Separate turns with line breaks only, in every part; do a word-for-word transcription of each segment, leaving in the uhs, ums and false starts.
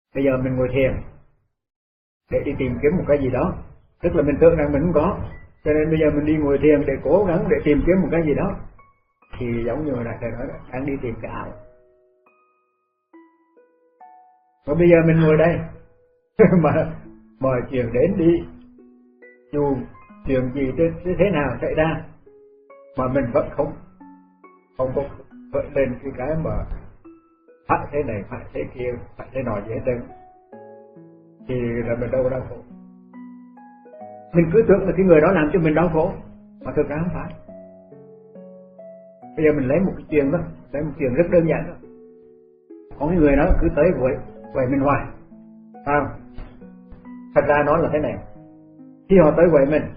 Bây giờ mình ngồi thiền để đi tìm kiếm một cái gì đó, tức là mình tưởng rằng mình không có, cho nên bây giờ mình đi ngồi thiền để cố gắng để tìm kiếm một cái gì đó, thì giống như là thầy nói đó, đang đi tìm cái ảo. Và bây giờ mình ngồi đây mà mọi chuyện đến đi, dù chuyện gì thế, thế nào xảy ra mà mình vẫn không không có gợi lên cái cái mà phải thế này, phải thế kia, phải thế nọ gì hết trơn, thì là mình đâu có đau khổ. Mình cứ tưởng là cái người đó làm cho mình đau khổ, mà thực ra không phải. Bây giờ mình lấy một cái chuyện đó, lấy một chuyện rất đơn giản đó. Có cái người đó cứ tới quậy quậy mình hoài, phải không? Thật ra nó là thế này, khi họ tới quậy mình,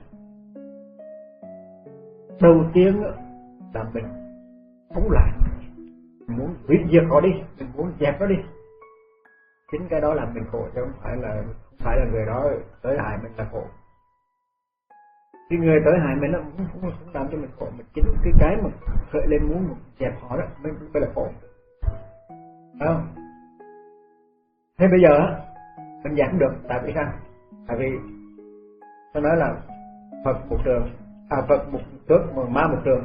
đầu tiên là mình không lại, mình muốn hủy diệt họ đi, mình muốn dẹp nó đi. Chính cái đó làm mình khổ, chứ không phải là không phải là người đó tới hại mình là khổ. Cái người tới hại mình nó cũng không, không làm cho mình khổ, mà chính cái cái mà khởi lên muốn dẹp họ đó mới mới là khổ, phải không? Thế bây giờ mình giảm được, tại vì sao? Tại vì tôi nói là Phật một trường, à Phật một thước mà ma một trường.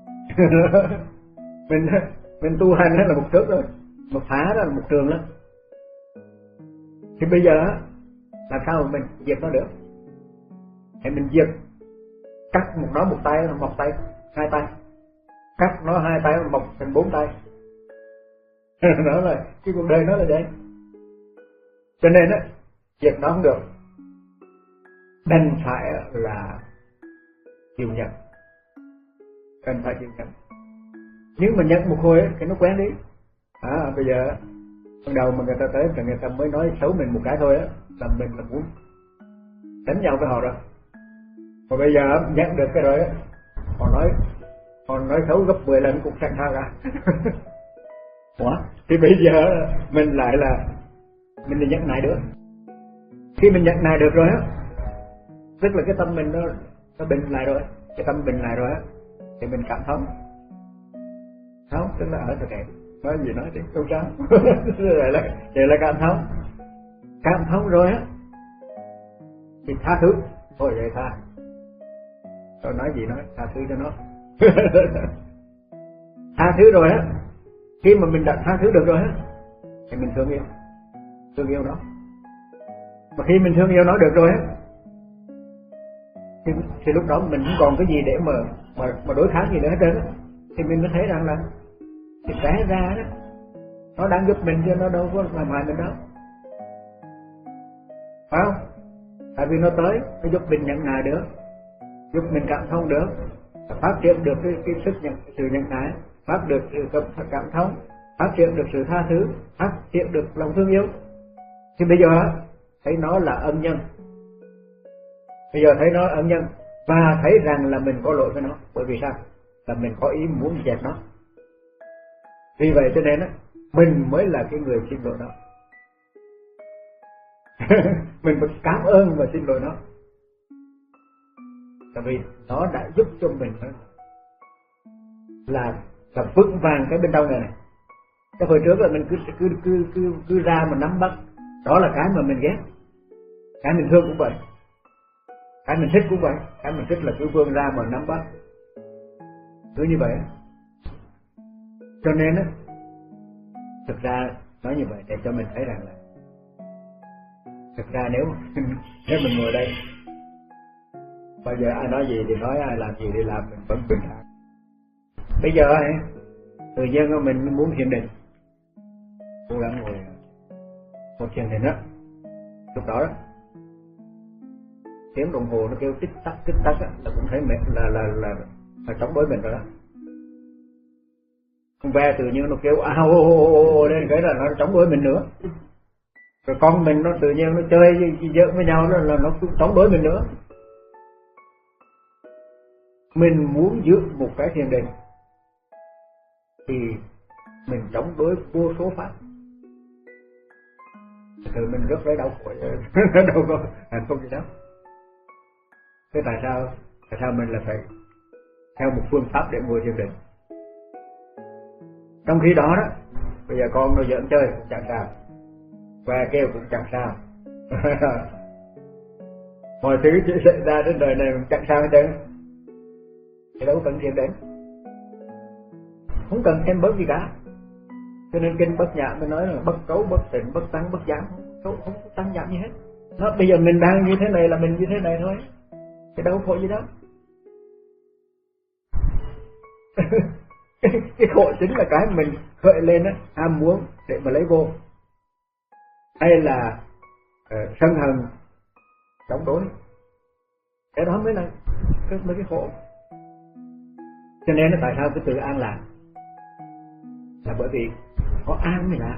mình mình tu hành là một thước rồi, một phá đó là một trường đó. Thì bây giờ làm sao mà mình diệt nó được? Thì mình diệt, cắt một nó một tay, một tay, hai tay, cắt nó hai tay mọc thành bốn tay. Đó là cái cuộc đời nó là vậy. Cho nên á, diệt nó không được, đành phải là chịu nhận, đành phải chịu nhận. Nhưng mà nhận một hồi ấy, thì nó quen đi. À bây giờ ban đầu mà người ta tới thì người ta mới nói xấu mình một cái thôi á, là mình là muốn đánh nhau với họ rồi. Và bây giờ nhận được cái rồi á, họ nói họ nói xấu gấp mười lần cũng sẵn sàng ra. Ủa? Thì bây giờ mình lại là mình nhận này được. Khi mình nhận này được rồi á, tức là cái tâm mình nó nó bình lại rồi, cái tâm bình lại rồi á, thì mình cảm thông. Không, tức là ở thực này nói gì nói thì không sao. Vậy là vậy là cảm thông. Cảm thông rồi á thì tha thứ. Thôi vậy tha. Tôi nói gì nói tha thứ cho nó. Tha thứ rồi á, khi mà mình đã tha thứ được rồi á, thì mình thương yêu, thương yêu nó. Mà khi mình thương yêu nó được rồi á, thì, thì lúc đó mình không còn cái gì để mà mà, mà đối kháng gì nữa hết trơn á, thì mình mới thấy rằng là thì cái ra đó nó đang giúp mình chứ nó đâu có làm hại mình đâu, phải không? Tại vì nó tới nó giúp mình nhận nại được, giúp mình cảm thông được, phát triển được cái, cái sức nhận, sự nhận nại, phát được sự cảm thông, phát triển được sự tha thứ, phát triển được lòng thương yêu. Thì bây giờ thấy nó là ân nhân, bây giờ thấy nó là ân nhân và thấy rằng là mình có lỗi với nó. Bởi vì sao? Là mình có ý muốn dẹp nó. Vì vậy cho nên á, mình mới là cái người xin lỗi nó. Mình phải cảm ơn và xin lỗi nó, tại vì nó đã giúp cho mình là là vững vàng cái bên trong này này. Cái hồi trước là mình cứ cứ cứ cứ cứ ra mà nắm bắt, đó là cái mà mình ghét. Cái mình thương cũng vậy, cái mình thích cũng vậy. Cái mình thích là cứ vươn ra mà nắm bắt, cứ như vậy. Cho nên á, thực ra nói như vậy để cho mình thấy rằng là thực ra nếu nếu mình ngồi đây, bây giờ ai nói gì thì nói, ai làm gì thì làm, mình vẫn bình thản. Bây giờ ấy, tự nhiên mình muốn thiền định, cố gắng ngồi ngồi thiền định đó, lúc đó đó tiếng đồng hồ nó kêu tích tắc tích tắc á, là cũng thấy mệt, là là là là chống đối mình rồi đó. Con ve tự nhiên nó kêu ao lên cái là nó chống đối mình nữa. Rồi con mình nó tự nhiên nó chơi giỡn với nhau, nó là nó cũng chống đối mình nữa. Mình muốn giữ một cái thiền định thì mình chống đối vô số pháp, thì mình rất lấy đau khổ, đâu có hạnh phúc gì đâu. Thế tại sao tại sao mình là phải theo một phương pháp để ngồi thiền định? Trong khi đó đó, bây giờ con nó giỡn chơi cũng chẳng sao, que kêu cũng chẳng sao. Mọi thứ chỉ xảy ra trên đời này cũng chẳng sao hết trơn, thì đâu cần thiền đến, không cần thêm bớt gì cả. Cho nên kinh Bát Nhã mới nói là bất cấu, bất tịnh, bất tăng, bất giảm, không không có tăng giảm gì hết. Nó bây giờ mình đang như thế này là mình như thế này thôi, thì đâu có khổ gì đâu. cái, cái khổ chính là cái mình khởi lên á, ham muốn để mà lấy vô, hay là uh, sân hận chống đối, cái đó mới là cái, mới cái khổ. Cho nên là tại sao cái từ an lạc là bởi vì có an mới lạc,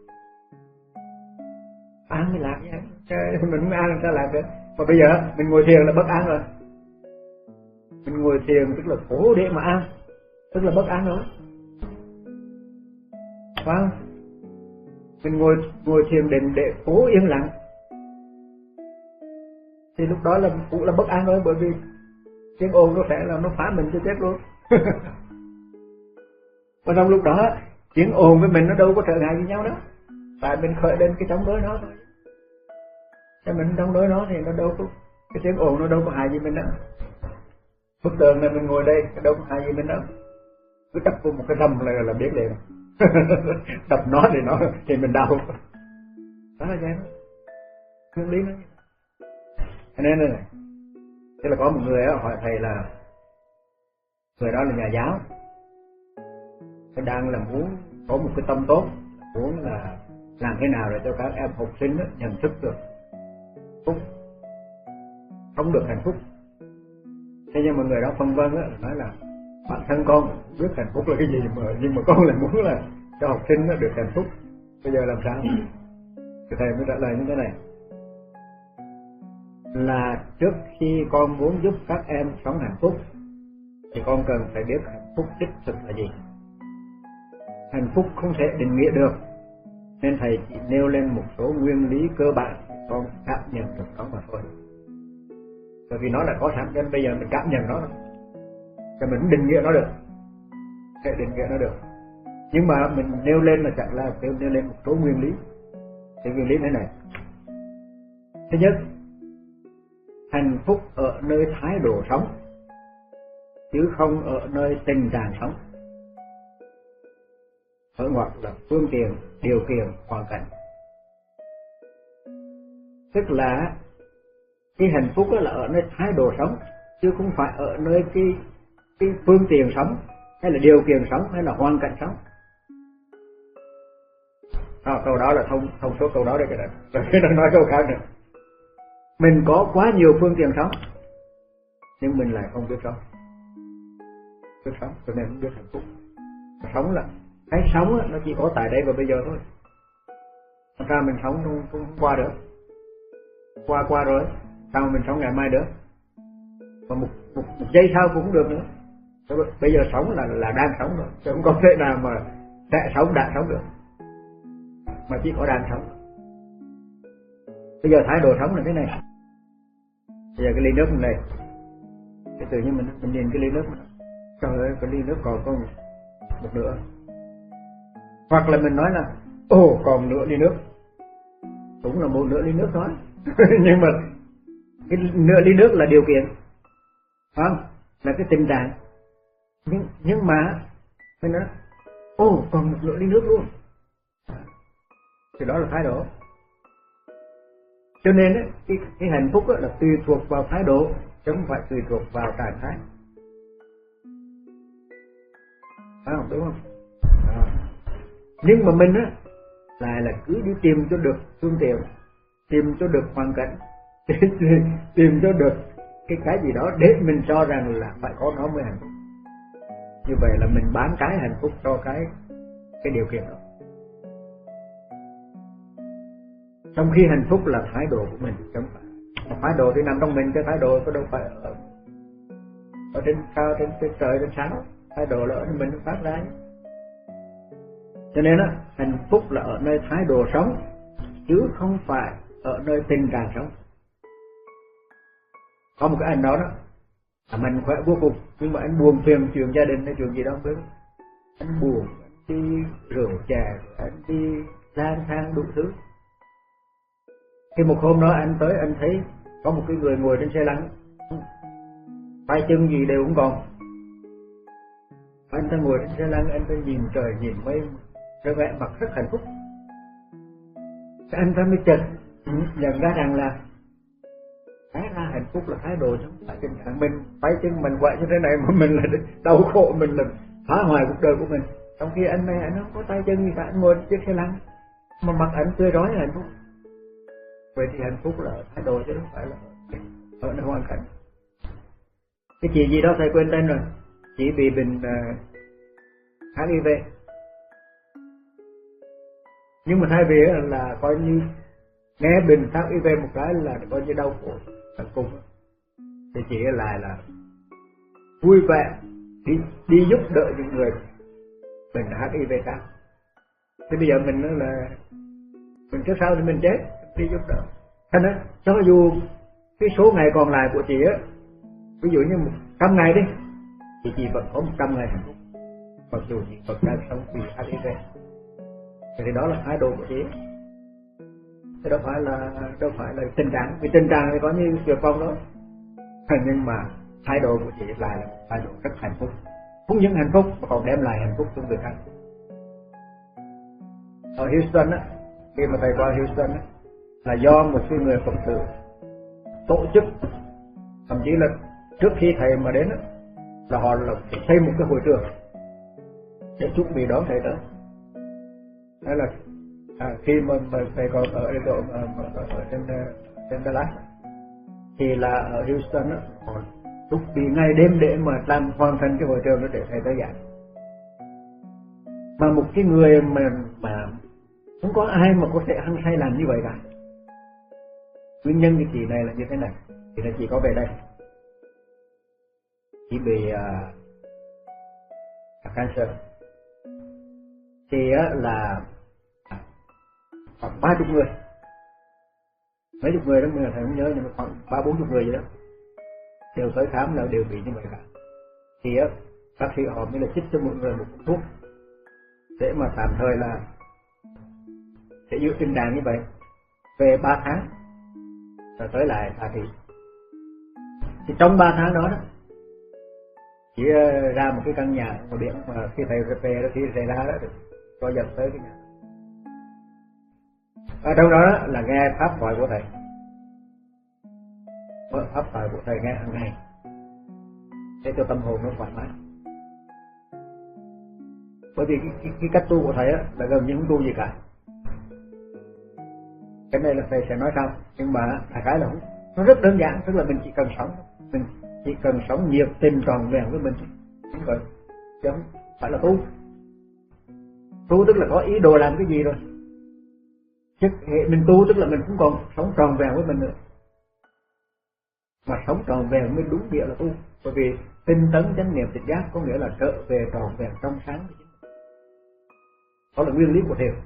an mới lạc nhé. Mình không an làm sao lạc được. Và bây giờ mình ngồi thiền là bất an rồi, mình ngồi thiền tức là khổ để mà an, tức là bất an rồi, phải không? Mình ngồi ngồi thiền định để cố yên lặng thì lúc đó là cũng là bất an rồi, bởi vì tiếng ồn nó sẽ là nó phá mình cho chết luôn. Và trong lúc đó tiếng ồn với mình nó đâu có trở ngại với nhau đó, tại mình khởi lên cái chống đối nó thôi. Cho mình chống đối nó thì nó đâu có, cái tiếng ồn nó đâu có hại gì mình đâu. Bức tường này mình ngồi đây đâu có hại gì mình đâu, cứ đập vô một cái râm là là biết liền. Đập nó thì nó thì mình đau. Đó là vậy đó, nguyên lý nó. Cho nên là này, tức là có một người đó, hỏi thầy là người đó là nhà giáo, thầy đang là muốn có một cái tâm tốt, muốn là làm thế nào để cho các em học sinh đó nhận thức được phúc, sống được hạnh phúc. Thế nhưng mà người đó phân vân đó, nói là bản thân con biết hạnh phúc là cái gì mà nhưng mà con lại muốn là cho học sinh nó được hạnh phúc. Bây giờ làm sao? Thì thầy mới trả lời như thế này, là trước khi con muốn giúp các em sống hạnh phúc thì con cần phải biết hạnh phúc đích thực là gì. Hạnh phúc không thể định nghĩa được, nên thầy chỉ nêu lên một số nguyên lý cơ bản con cảm nhận được nó mà thôi. Bởi vì nó là có sẵn nên bây giờ mình cảm nhận nó, cho mình định nghĩa nó được, thể định nghĩa nó được. Nhưng mà mình nêu lên là chẳng là nêu, nêu lên một số nguyên lý. Thì nguyên lý thế này: thứ nhất, hạnh phúc ở nơi thái độ sống, chứ không ở nơi tình trạng sống. Ở ngoặc là phương tiện, điều kiện, hoàn cảnh. Tức là cái hạnh phúc là ở nơi thái độ sống, chứ không phải ở nơi cái cái phương tiện sống, hay là điều kiện sống, hay là hoàn cảnh sống. À, câu đó là thông thông số câu đó đây, cái này rồi cái nói câu khác nữa. Mình có quá nhiều phương tiện sống, nhưng mình lại không biết sống. Biết sống, cho nên không biết hạnh phúc. Sống là cái sống nó chỉ có tại đây và bây giờ thôi. Thật ra mình sống không, không qua được, qua qua rồi, sao mình sống ngày mai được? Và một, một, một giây sau cũng được nữa. Bây giờ sống là là đang sống rồi, chứ không có thể nào mà sẽ sống đã sống được, mà chỉ có đang sống. Bây giờ thái độ sống là thế này. Bây giờ cái ly nước này, cái tự nhiên mình mình nhìn cái ly nước này, trời ơi cái ly nước còn có một, một nửa. Hoặc là mình nói là ồ còn nửa ly nước, cũng là một nửa ly nước thôi. Nhưng mà cái nửa ly nước là điều kiện, phải không? Là cái tình trạng. Nhưng nhưng mà mình nói ồ còn một nửa ly nước luôn, thì đó là thái độ. Cho nên ấy, cái, cái hạnh phúc là tùy thuộc vào thái độ, chứ không phải tùy thuộc vào trạng thái. Phải không? Đúng không? À. Nhưng mà mình á lại là cứ đi tìm cho được phương tiện, tìm cho được hoàn cảnh, tìm cho được cái cái gì đó để mình cho rằng là phải có nó mới hạnh phúc. Như vậy là mình bán cái hạnh phúc cho cái cái điều kiện đó. Trong khi hạnh phúc là thái độ của mình, không phải. Thái độ thì nằm trong mình, cái thái độ có đâu phải ở ở trên cao, trên, trên trời, trên sao. Thái độ là ở mình phát ra. Cho nên á, hạnh phúc là ở nơi thái độ sống, chứ không phải ở nơi tình trạng sống. Có một cái anh đó đó, à, mình khỏe vô cùng, nhưng mà anh buồn phiền chuyện gia đình hay chuyện gì đó không biết. Anh buồn, anh đi rượu chè, anh đi lang thang đủ thứ. Thì một hôm đó anh tới, anh thấy có một cái người ngồi trên xe lăn, tay chân gì đều không còn. Anh ta ngồi trên xe lăn, anh ta nhìn trời nhìn mây, rồi vẻ mặt rất hạnh phúc. Anh ta mới chợt nhận ra rằng là cái ra hạnh phúc là thái độ, chứ không phải tình trạng mình tay chân mình quậy như thế này mà mình là đau khổ, mình là phá hoại cuộc đời của mình. Trong khi anh này anh không có tay chân gì cả, anh ngồi trên chiếc xe lăn mà mặt anh tươi rói hạnh phúc. Vậy thì hạnh phúc là thái độ chứ không phải là ở nơi hoàn cảnh. Cái chị gì đó thầy quên tên rồi, chị bị bệnh uh, hát i vê, nhưng mà thay vì là coi như nghe bệnh hát i vê một cái là coi như đau khổ tận cùng, thì chị lại là vui vẻ đi đi giúp đỡ những người bệnh hát i vê cao. Thì bây giờ mình nó là mình trước sau thì mình chết đi giúp đỡ. Thế nên cho dù cái số ngày còn lại của chị á, ví dụ như một trăm ngày đi, thì chị vẫn có một trăm ngày hạnh phúc, mặc dù chị vẫn đang sống vì hát i vê. Thì đó là thái độ của chị. Thế đâu phải là đâu phải là tình trạng, vì tình trạng thì có như việc con đó, nhưng mà thái độ của chị lại là thái độ rất hạnh phúc, không những hạnh phúc mà còn đem lại hạnh phúc cho người khác. Ở Houston á, khi mà thầy qua Houston á, là do một cái người Phật tử tổ chức, thậm chí là trước khi thầy mà đến á, là họ là xây một cái hội trường để chuẩn bị đón thầy tới. Đó là à, khi mà, mà thầy còn ở độ mà, mà, ở trên trên Dallas, thì là ở Houston á, họ chuẩn bị ngày đêm để mà làm hoàn thành cái hội trường đó để thầy tới giảng. Mà một cái người mà mà không có ai mà có thể ăn hay làm như vậy cả. Nguyên nhân cái chị này là như thế này, thì là chị có về đây, chị bị uh, cancer, thì uh, là khoảng ba chục người, mấy chục người đó mình thầy không nhớ, nhưng mà khoảng ba bốn chục người vậy đó, đều tới khám là đều bị như vậy cả. Thì uh, bác sĩ họ mới là chích cho mọi người một thuốc để mà tạm thời là sẽ giữ tình trạng như vậy về ba tháng rồi tới lại thả thị. Thì trong ba tháng đó, đó chỉ ra một cái căn nhà ở biển mà khi thầy về đó, khi thầy ra đó có dẫn tới cái nhà. Ở trong đó, đó là nghe pháp thoại của thầy, pháp thoại của thầy nghe hàng ngày để cho tâm hồn nó thoải mái. Bởi vì cái, cái, cái cách tu của thầy á, là gần như không tu gì cả. Cái này là thầy sẽ nói sau, nhưng mà đại khái là nó rất đơn giản, tức là mình chỉ cần sống, mình chỉ cần sống nhiệt tình tròn vẹn với mình, đúng vậy, chứ không phải là tu. Tu tức là có ý đồ làm cái gì rồi, chứ hệ mình tu tức là mình cũng còn sống tròn vẹn với mình nữa. Mà sống tròn vẹn mới đúng nghĩa là tu, bởi vì tinh tấn chánh niệm tỉnh giác có nghĩa là trở về tròn vẹn trong sáng. Đó là nguyên lý của thiền.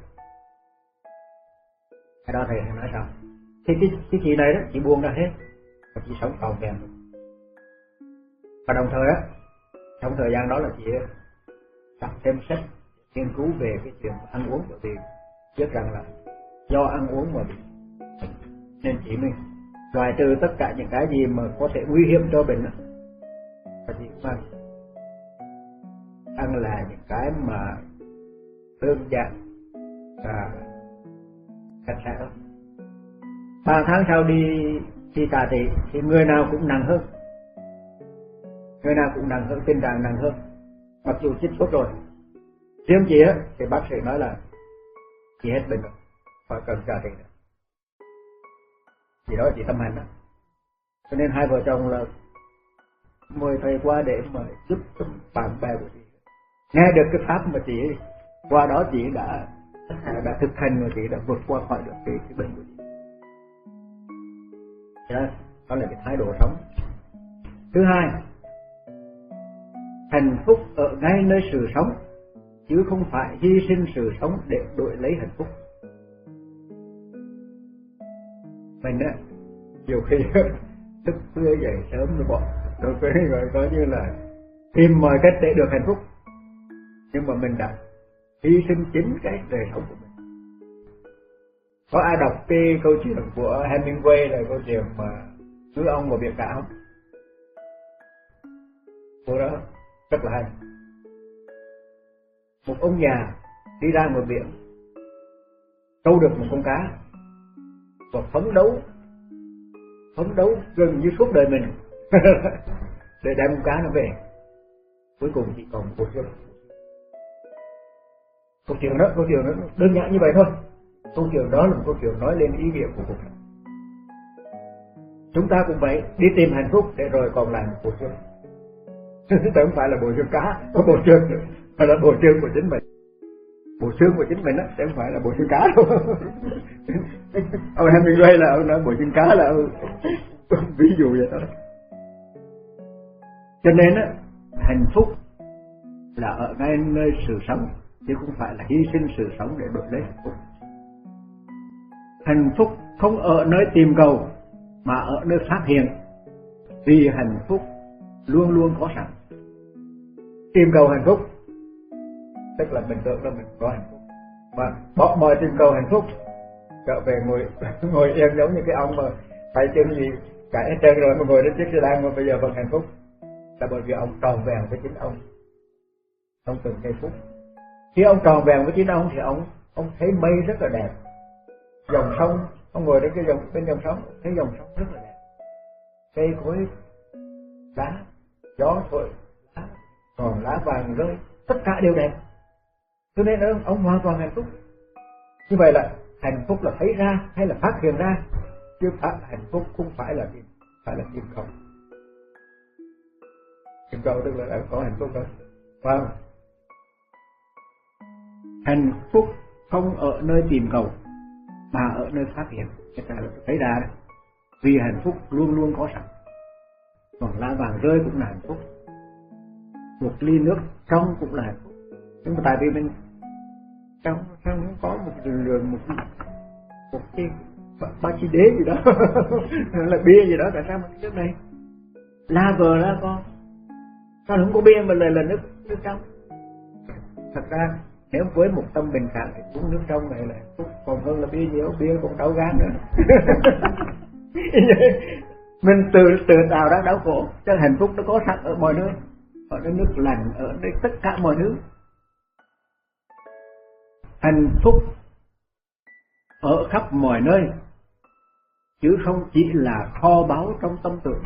Cái đó thầy nói sao? Thì cái, cái chị này đó, chị buông ra hết, và chị sống tròn vẹn. Và đồng thời á, trong thời gian đó là chị đọc thêm sách, nghiên cứu về cái chuyện ăn uống, bởi vì biết rằng là do ăn uống mà bị, nên chị mình loại trừ tất cả những cái gì mà có thể nguy hiểm cho bệnh. Và chị cũng ăn, ăn là những cái mà đơn giản và sạch sẽ thôi. Ba tháng sau đi đi tà thị thì người nào cũng nặng hơn, người nào cũng nặng hơn, tình trạng nặng hơn, mặc dù chích thuốc rồi. Riêng chị á thì bác sĩ nói là chị hết bệnh rồi, khỏi cần tà thị nữa. Chị đó chị tâm hành đó, cho nên hai vợ chồng là mời thầy qua để mà giúp cho bạn bè của chị nghe được cái pháp mà chị qua đó chị đã đã thực hành, và chị đã vượt qua khỏi được cái, cái bệnh của chị. Đó, đó là cái thái độ sống. Thứ hai, hạnh phúc ở ngay nơi sự sống, chứ không phải hy sinh sự sống để đổi lấy hạnh phúc. Mình á, nhiều khi thức khuya dậy sớm rồi bỏ, rồi cái gọi coi như là tìm mọi cách để được hạnh phúc, nhưng mà mình đã hy sinh chính cái đời sống của mình. Có ai đọc cái câu chuyện của Hemingway là câu chuyện mà Ngư ông và biển cả không? Câu đó rất là hay. Một ông già đi ra ngoài biển câu được một con cá và phấn đấu phấn đấu gần như suốt đời mình để đem con cá nó về. Cuối cùng chỉ còn một chân. Câu chuyện đó, câu chuyện đó đơn giản như vậy thôi. Câu chuyện đó là một câu chuyện nói lên ý nghĩa của cuộc sống. Chúng ta cũng vậy, đi tìm hạnh phúc để rồi còn làm một bộ xương. Chứ không phải là bộ xương cá, có bộ xương nữa, mà là bộ xương của chính mình. Bộ xương của chính mình đó, chứ không phải là bộ xương cá đâu. Ông Hemingway là ông nói bộ xương cá là ông ví dụ vậy đó. Cho nên á, hạnh phúc là ở ngay nơi sự sống, chứ không phải là hy sinh sự sống để đổi lấy hạnh phúc. Hạnh phúc không ở nơi tìm cầu mà ở nơi phát hiện, vì hạnh phúc luôn luôn có sẵn. Tìm cầu hạnh phúc tức là mình tưởng là mình có hạnh phúc, mà bỏ mọi tìm cầu hạnh phúc, trở về ngồi ngồi yên giống như cái ông mà tay chân gì cả hết trơn rồi mà ngồi đến chiếc xe đan mà bây giờ vẫn hạnh phúc, là bởi vì ông tròn vẹn với chính ông trong từng giây phút. Khi ông tròn vẹn với chính ông thì ông ông thấy mây rất là đẹp, dòng sông, ông ngồi đến cái dòng bên dòng sông thấy dòng sông rất là đẹp, cây cối đá gió thổi lá, còn lá vàng rơi, tất cả đều đẹp, cho nên ông, ông hoàn toàn hạnh phúc. Như vậy là hạnh phúc là thấy ra hay là phát hiện ra, chứ phải hạnh phúc không phải là tìm phải là tìm cầu. Tìm cầu tức là đã có hạnh phúc rồi, phải không? Hạnh phúc không ở nơi tìm cầu mà ở nơi phát hiện. Cái này là thấy ra đấy. Vì hạnh phúc luôn luôn có sẵn, còn lá vàng rơi cũng là hạnh phúc, một ly nước trong cũng là hạnh phúc. Nhưng mà tại vì mình trong trong có một lượng một một cái ba chi đế gì đó là bia gì đó, tại sao mà nước này la vờ la con sao không có bia mà lại là nước nước trong? Thật ra nếu với một tâm bình thản thì uống nước trong này là phúc còn hơn là bia nhiều, bia còn đau gan nữa. Mình tự tự tạo ra đau khổ, cho hạnh phúc nó có sẵn ở mọi nơi, ở nơi nước lành, ở nơi tất cả mọi thứ. Hạnh phúc ở khắp mọi nơi, chứ không chỉ là kho báu trong tâm tưởng.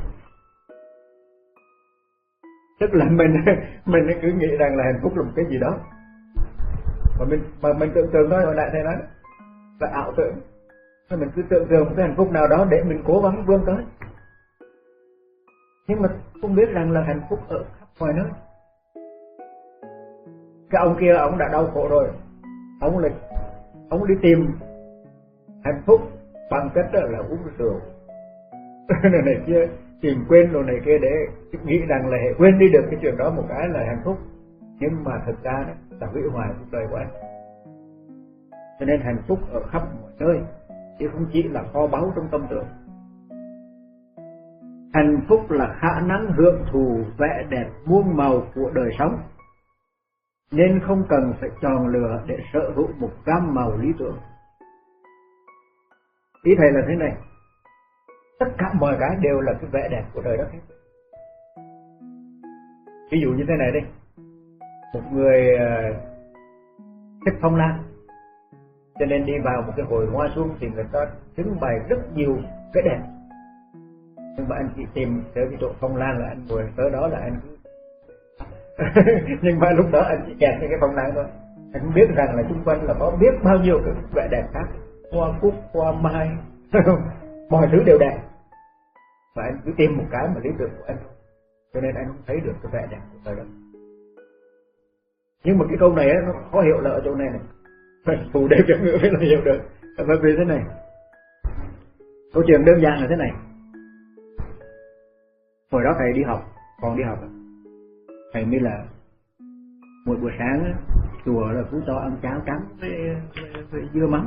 Tức là mình mình cứ nghĩ rằng là hạnh phúc là một cái gì đó mà mình mà mình tưởng tượng thôi, hồi nãy thầy nói là ảo tưởng, nên mình cứ tưởng tượng một cái hạnh phúc nào đó để mình cố gắng vươn tới, nhưng mà không biết rằng là hạnh phúc ở khắp mọi nơi. Cái ông kia ông đã đau khổ rồi, ông là ông đi tìm hạnh phúc bằng cách là uống rượu này, này kia, tìm quên đồ này kia để nghĩ rằng là hệ quên đi được cái chuyện đó một cái là hạnh phúc, nhưng mà thực ra đó là hủy hoại cuộc đời của anh. Cho nên hạnh phúc ở khắp mọi nơi, chứ không chỉ là kho báu trong tâm tưởng. Hạnh phúc là khả năng hưởng thụ vẻ đẹp muôn màu của đời sống, nên không cần phải chọn lựa để sở hữu một gam màu lý tưởng. Ý thầy là thế này, tất cả mọi cái đều là cái vẻ đẹp của đời đất hết. Ví dụ như thế này đi, một người thích phong lan, cho nên đi vào một cái hội hoa xuân thì người ta trưng bày rất nhiều cái đẹp, nhưng mà anh chỉ tìm tới cái chỗ phong lan là anh ngồi tới đó là anh cứ nhưng mà lúc đó anh chỉ kẹt cái phong lan thôi, anh không biết rằng là xung quanh là có biết bao nhiêu cái vẻ đẹp khác, hoa cúc, hoa mai mọi thứ đều đẹp, và anh cứ tìm một cái mà lý tưởng của anh, cho nên anh không thấy được cái vẻ đẹp của đời đó. Nhưng mà cái câu này nó khó hiểu là ở chỗ này này, phải phù đề cho ngữ mới là hiểu được. Bởi vì thế này, câu chuyện đơn giản là thế này. Hồi đó thầy đi học, còn đi học thầy mới là một buổi sáng chùa là cứ cho ăn cháo trắng với, với, với dưa mắm,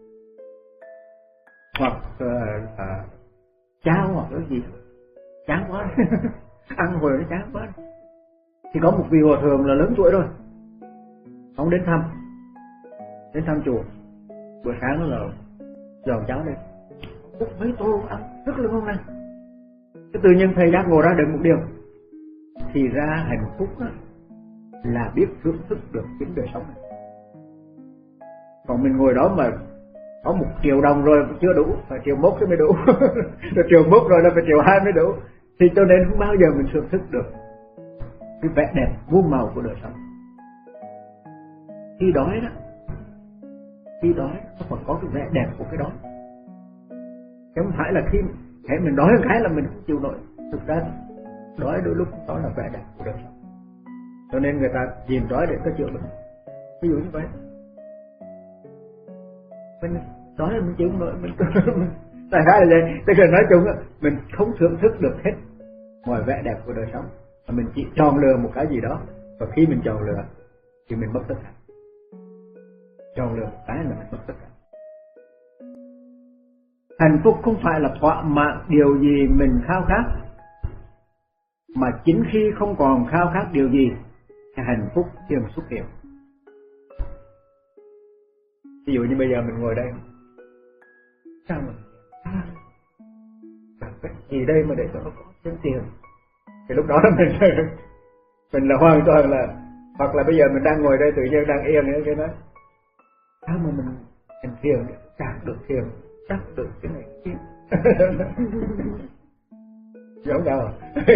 hoặc là cháo hoặc cái gì chán quá ăn hồi nó chán quá. Thì có một vị hòa thượng là lớn tuổi rồi, ông đến thăm đến thăm chùa. Buổi sáng là giòn cháo lên, múc mấy tô ăn rất là ngon lành. Cái tự nhiên thầy giác ngộ ra được một điều, thì ra hạnh phúc đó là biết thưởng thức được chính đời sống này. Còn mình ngồi đó mà có một triệu đồng rồi chưa đủ, phải triệu mốt mới đủ, rồi triệu mốt rồi là phải triệu hai mới đủ, thì cho nên không bao giờ mình thưởng thức được cái vẻ đẹp muôn màu của đời sống. Khi đói đó, khi đói nó còn có cái vẻ đẹp của cái đói, chứ không phải là khi hãy mình đói cái là mình không chịu nổi. Thực ra đói đôi lúc đó là vẻ đẹp của đời sống, cho nên người ta nhìn đói để có chịu được. Ví dụ như vậy, mình đói là mình chịu không nổi, mình tại sao là vậy? Tức là nói chung mình không thưởng thức được hết mọi vẻ đẹp của đời sống, mà mình chỉ chọn lựa một cái gì đó, và khi mình chọn lựa thì mình mất tất cả. Chọn lựa một cái là mình mất tất cả. Hạnh phúc không phải là thỏa mãn điều gì mình khao khát, mà chính khi không còn khao khát điều gì thì hạnh phúc liền xuất hiện. Ví dụ như bây giờ mình ngồi đây, sao mà à, cái gì đây mà để cho nó có thêm tiền, thì lúc đó mình mình là hoàn toàn là, hoặc là bây giờ mình đang ngồi đây tự nhiên đang yên ấy, cái đó sao mà mình thành thiền, đạt được thiền, chắc được cái này kia, giống nhau.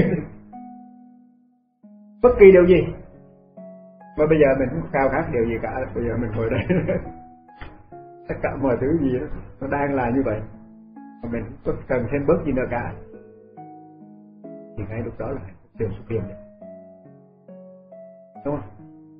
Bất kỳ điều gì mà bây giờ mình không khao khát điều gì cả, bây giờ mình ngồi đây tất cả mọi thứ gì đó nó đang là như vậy, mà mình không cần thêm bớt gì nữa cả, thì ngay lúc đó là hạnh phúc liền xuất hiện, đúng không?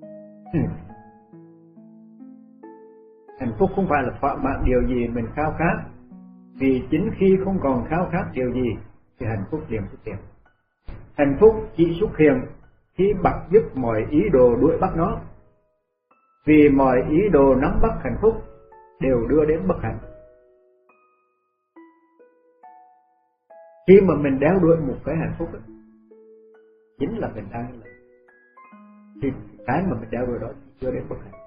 Hạnh phúc không phải là thỏa mãn điều gì mình khao khát, vì chính khi không còn khao khát điều gì thì hạnh phúc liền xuất hiện. Hạnh phúc chỉ xuất hiện khi bắt dứt mọi ý đồ đuổi bắt nó, vì mọi ý đồ nắm bắt hạnh phúc đều đưa đến bất hạnh. Khi mà mình đeo đuổi một cái hạnh phúc đó, chính là mình đang là thì cái mà mình đeo đuổi đó đưa đến bất hạnh.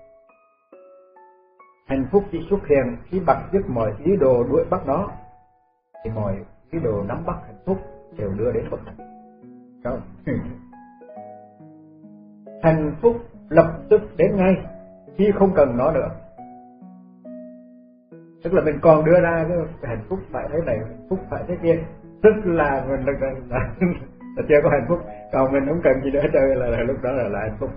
Hạnh phúc chỉ xuất hiện khi bắt dứt mọi ý đồ đuổi bắt nó, thì mọi ý đồ nắm bắt hạnh phúc đều đưa đến bất hạnh. Không? Hạnh phúc lập tức đến ngay khi không cần nó nữa. Tức là mình còn đưa ra cái hạnh phúc phải thế này, hạnh phúc phải thế kia, tức là mình là, là, là, là chưa có hạnh phúc. Còn mình không cần gì nữa chơi là, là lúc đó là, là hạnh phúc.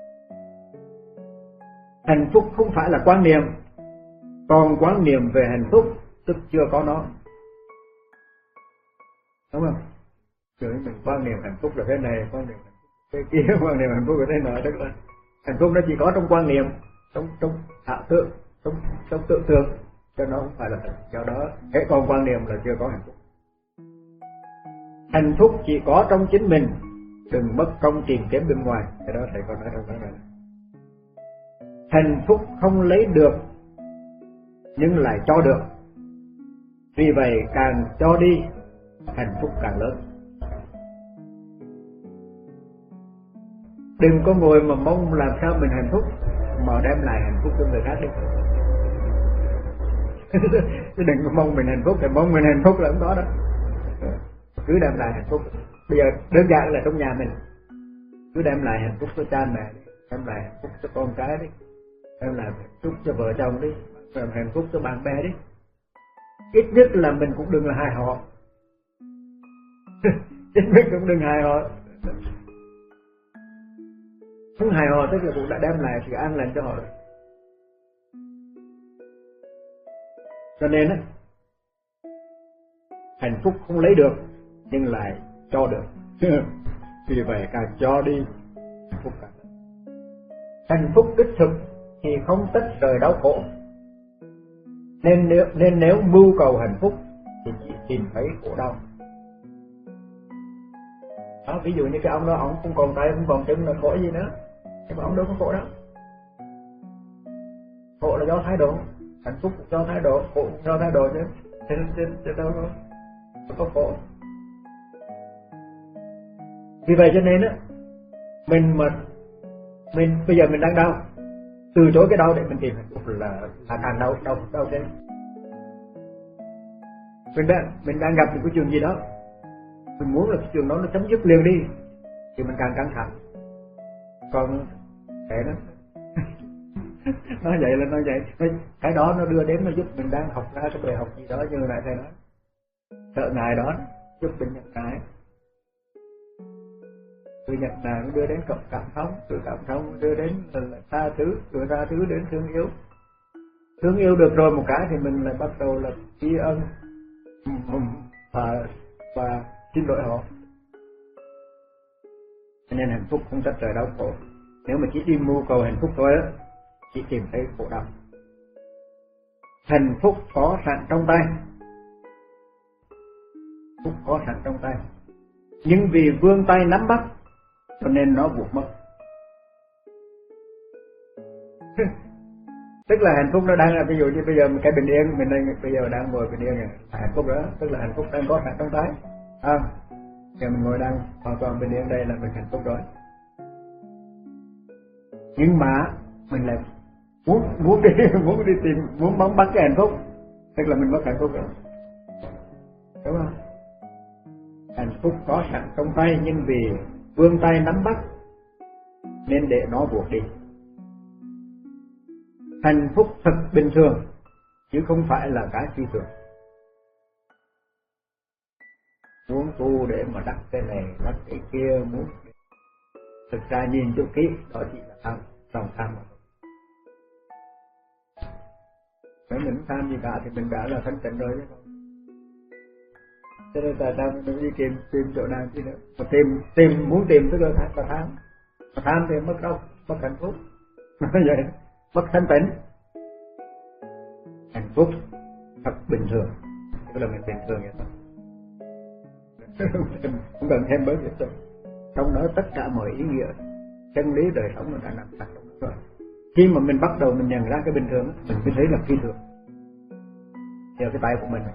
Hạnh phúc không phải là quan niệm, còn quan niệm về hạnh phúc tức chưa có nó, đúng không? Chứ mình quan niệm hạnh phúc là thế này, quan niệm hạnh phúc thế kia, quan niệm hạnh phúc là thế nào, tức là hạnh phúc nó chỉ có trong quan niệm, trong trong ảo tưởng, trong trong tưởng tượng, cho nó không phải là thật. Do đó cái còn quan niệm là chưa có hạnh phúc. Hạnh phúc chỉ có trong chính mình, đừng mất công tìm kiếm bên ngoài. Cái đó thầy còn nói trong đó này. Hạnh phúc không lấy được nhưng lại cho được, vì vậy càng cho đi hạnh phúc càng lớn. Đừng có ngồi mà mong làm sao mình hạnh phúc, mà đem lại hạnh phúc cho người khác đi. Chứ đừng có mong mình hạnh phúc, thì mong mình hạnh phúc là không có đó. Cứ đem lại hạnh phúc. Bây giờ đơn giản là trong nhà mình, cứ đem lại hạnh phúc cho cha mẹ đi, đem lại hạnh phúc cho con cái đi, đem lại hạnh phúc cho vợ chồng đi, đem hạnh phúc cho bạn bè đi. Ít nhất là mình cũng đừng là hại họ. Ít nhất cũng đừng hại họ. Không hài hòa tức là cũng đã đem lại sự an lành cho họ rồi. Cho nên á, hạnh phúc không lấy được nhưng lại cho được. Vì vậy càng cho đi hạnh phúc càng. Hạnh phúc đích thực thì không tách rời đau khổ. Nên nếu, nên nếu mưu cầu hạnh phúc thì chỉ tìm thấy khổ đau. Đó, ví dụ như cái ông đó, ông không còn tay không còn chân là khổ gì nữa, nhưng mà ông đâu có khổ đâu. Khổ là do thái độ, hạnh phúc cũng do thái độ, khổ cũng do thái độ chứ, chứ, chứ, chứ đâu có, đâu có khổ. Vì vậy cho nên á, mình mà mình bây giờ mình đang đau, từ chối cái đau để mình tìm hạnh phúc là là càng đau đau đau thêm. mình đang mình đang gặp một cái chuyện gì đó, mình muốn là cái chuyện đó nó chấm dứt liền đi thì mình càng căng thẳng. Còn cái đó nói vậy là nói vậy, cái đó nó đưa đến nó giúp mình đang học ra cái bài học gì đó, như lại thầy nói sợ ngại đó giúp mình nhận ngại. Từ nhận ngại nó đưa đến cộng cảm thông, từ cảm thông đưa đến là tha thứ, từ tha thứ đến thương yêu. Thương yêu được rồi một cái thì mình lại bắt đầu là tri ân và và xin lỗi họ. Cho nên hạnh phúc không trách trời đau khổ. Nếu mà chỉ đi mưu cầu hạnh phúc thôi á, chỉ tìm thấy khổ đau. Hạnh phúc có sẵn trong tay, phúc có sẵn trong tay, nhưng vì vươn tay nắm bắt cho nên nó buộc mất. Tức là hạnh phúc nó đang là, ví dụ như bây giờ cái bình yên mình đang bây giờ đang ngồi bình yên này, hạnh phúc đó, tức là hạnh phúc đang có sẵn trong tay. À, giờ mình ngồi đang hoàn toàn bình yên đây là mình hạnh phúc rồi. Nhưng mà mình lại muốn muốn đi muốn đi tìm muốn bóng bắt cái hạnh phúc, tức là mình mất hạnh phúc rồi, đúng không? Hạnh phúc có sẵn trong tay nhưng vì vươn tay nắm bắt nên để nó buộc đi. Hạnh phúc thật bình thường chứ không phải là cái phi thường. Muốn tu để mà đắc cái này đắc cái kia, muốn thực ra nhìn cho kỹ đó chỉ là tham, lòng tham mà. Nếu mình tham gì cả thì mình đã là thanh tịnh rồi chứ không. Cho nên tại sao mình đi tìm tìm chỗ nào chứ nữa. Mà tìm tìm muốn tìm tức là tham, mà tham, mà tham thì mất đâu, mất hạnh phúc. Nói vậy, mất thanh tịnh. Hạnh phúc thật bình thường, tức là mình bình thường vậy thôi. Không cần thêm bớt gì đâu. Trong đó tất cả mọi ý nghĩa chân lý đời sống mình đã nằm sẵn trong đó rồi. Khi mà mình bắt đầu mình nhận ra cái bình thường, mình mới thấy là phi thường. Theo cái tay của mình,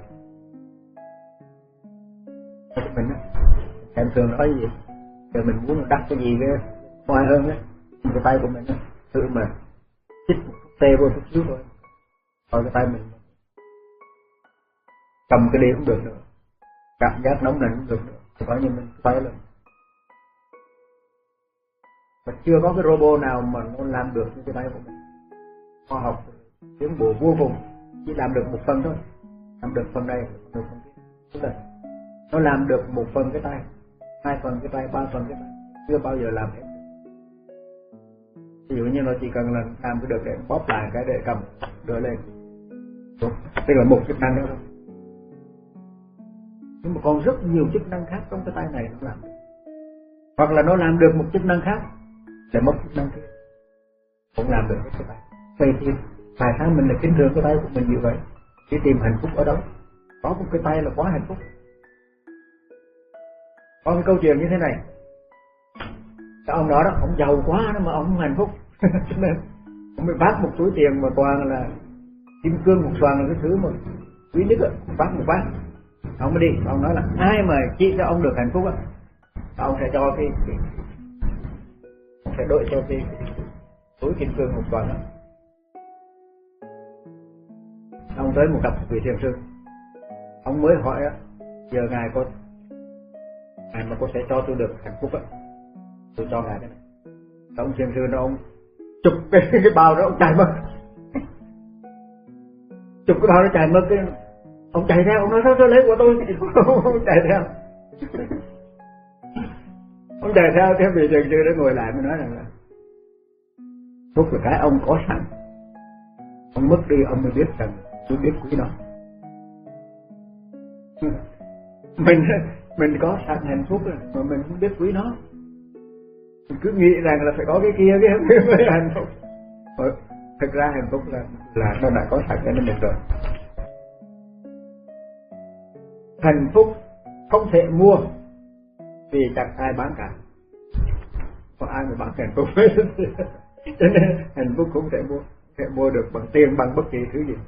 mình xem thường nói gì, giờ mình muốn đắc cái gì cái ngoài hơn á, cái tay của mình tự mà chích tê vô chút xíu thôi, còn cái tay mình cầm cái đĩa cũng được nữa, cảm giác nóng nảy cũng được nữa, thì coi như mình tay lên. Mà chưa có cái robot nào mà nó làm được như cái tay của mình. Khoa học tiến bộ vô cùng, chỉ làm được một phần thôi, làm được phần này, được phần kia. Nó làm được một phần cái tay, hai phần cái tay, ba phần cái tay, chưa bao giờ làm hết. Ví dụ như nó chỉ cần là làm cái được để bóp lại cái để cầm đưa lên, đúng, tức là một chức năng nữa thôi. Nhưng mà còn rất nhiều chức năng khác trong cái tay này nó làm, hoặc là nó làm được một chức năng khác để mất chức năng kia, cũng làm được cái tay. Vậy thì tại sao mình lại kính thường cái tay của mình như vậy? Chỉ tìm hạnh phúc ở đâu? Có một cái tay là quá hạnh phúc. Có cái câu chuyện như thế này, cái ông đó đó, ông giàu quá đó mà ông không hạnh phúc. Cho nên ông mới vác một túi tiền mà toàn là kim cương một xoàn là cái thứ mà quý nhất á, vác một vác. Ông mới đi, ông nói là ai mà chỉ cho ông được hạnh phúc á, ông sẽ cho cái, cái ông sẽ đổi cho cái, cái túi kim cương một xoàn đó. Ông tới một cặp vị thiền sư, ông mới hỏi á, giờ ngài có ngài mà có thể cho tôi được hạnh phúc á, tôi cho ngài cái này. Ông thiền sư nó ông chụp cái, cái bao đó ông chạy mất, chụp cái bao đó chạy mất, cái ông chạy theo, ông nói sao tôi lấy của tôi. Ông chạy theo, ông chạy theo theo vị thiền sư đó ngồi lại mới nói rằng là phúc là cái ông có sẵn, ông mất đi ông mới biết rằng tôi biết quý nó. Mình mình có sẵn hạnh phúc rồi mà mình không biết quý nó, mình cứ nghĩ rằng là phải có cái kia cái mới hạnh phúc. Thực ra hạnh phúc là là nó đã có sẵn cho nên được rồi. Hạnh phúc không thể mua vì chẳng ai bán cả, có ai mà bán hạnh phúc hết. Cho nên hạnh phúc không thể mua, không thể mua được bằng tiền, bằng bất kỳ thứ gì.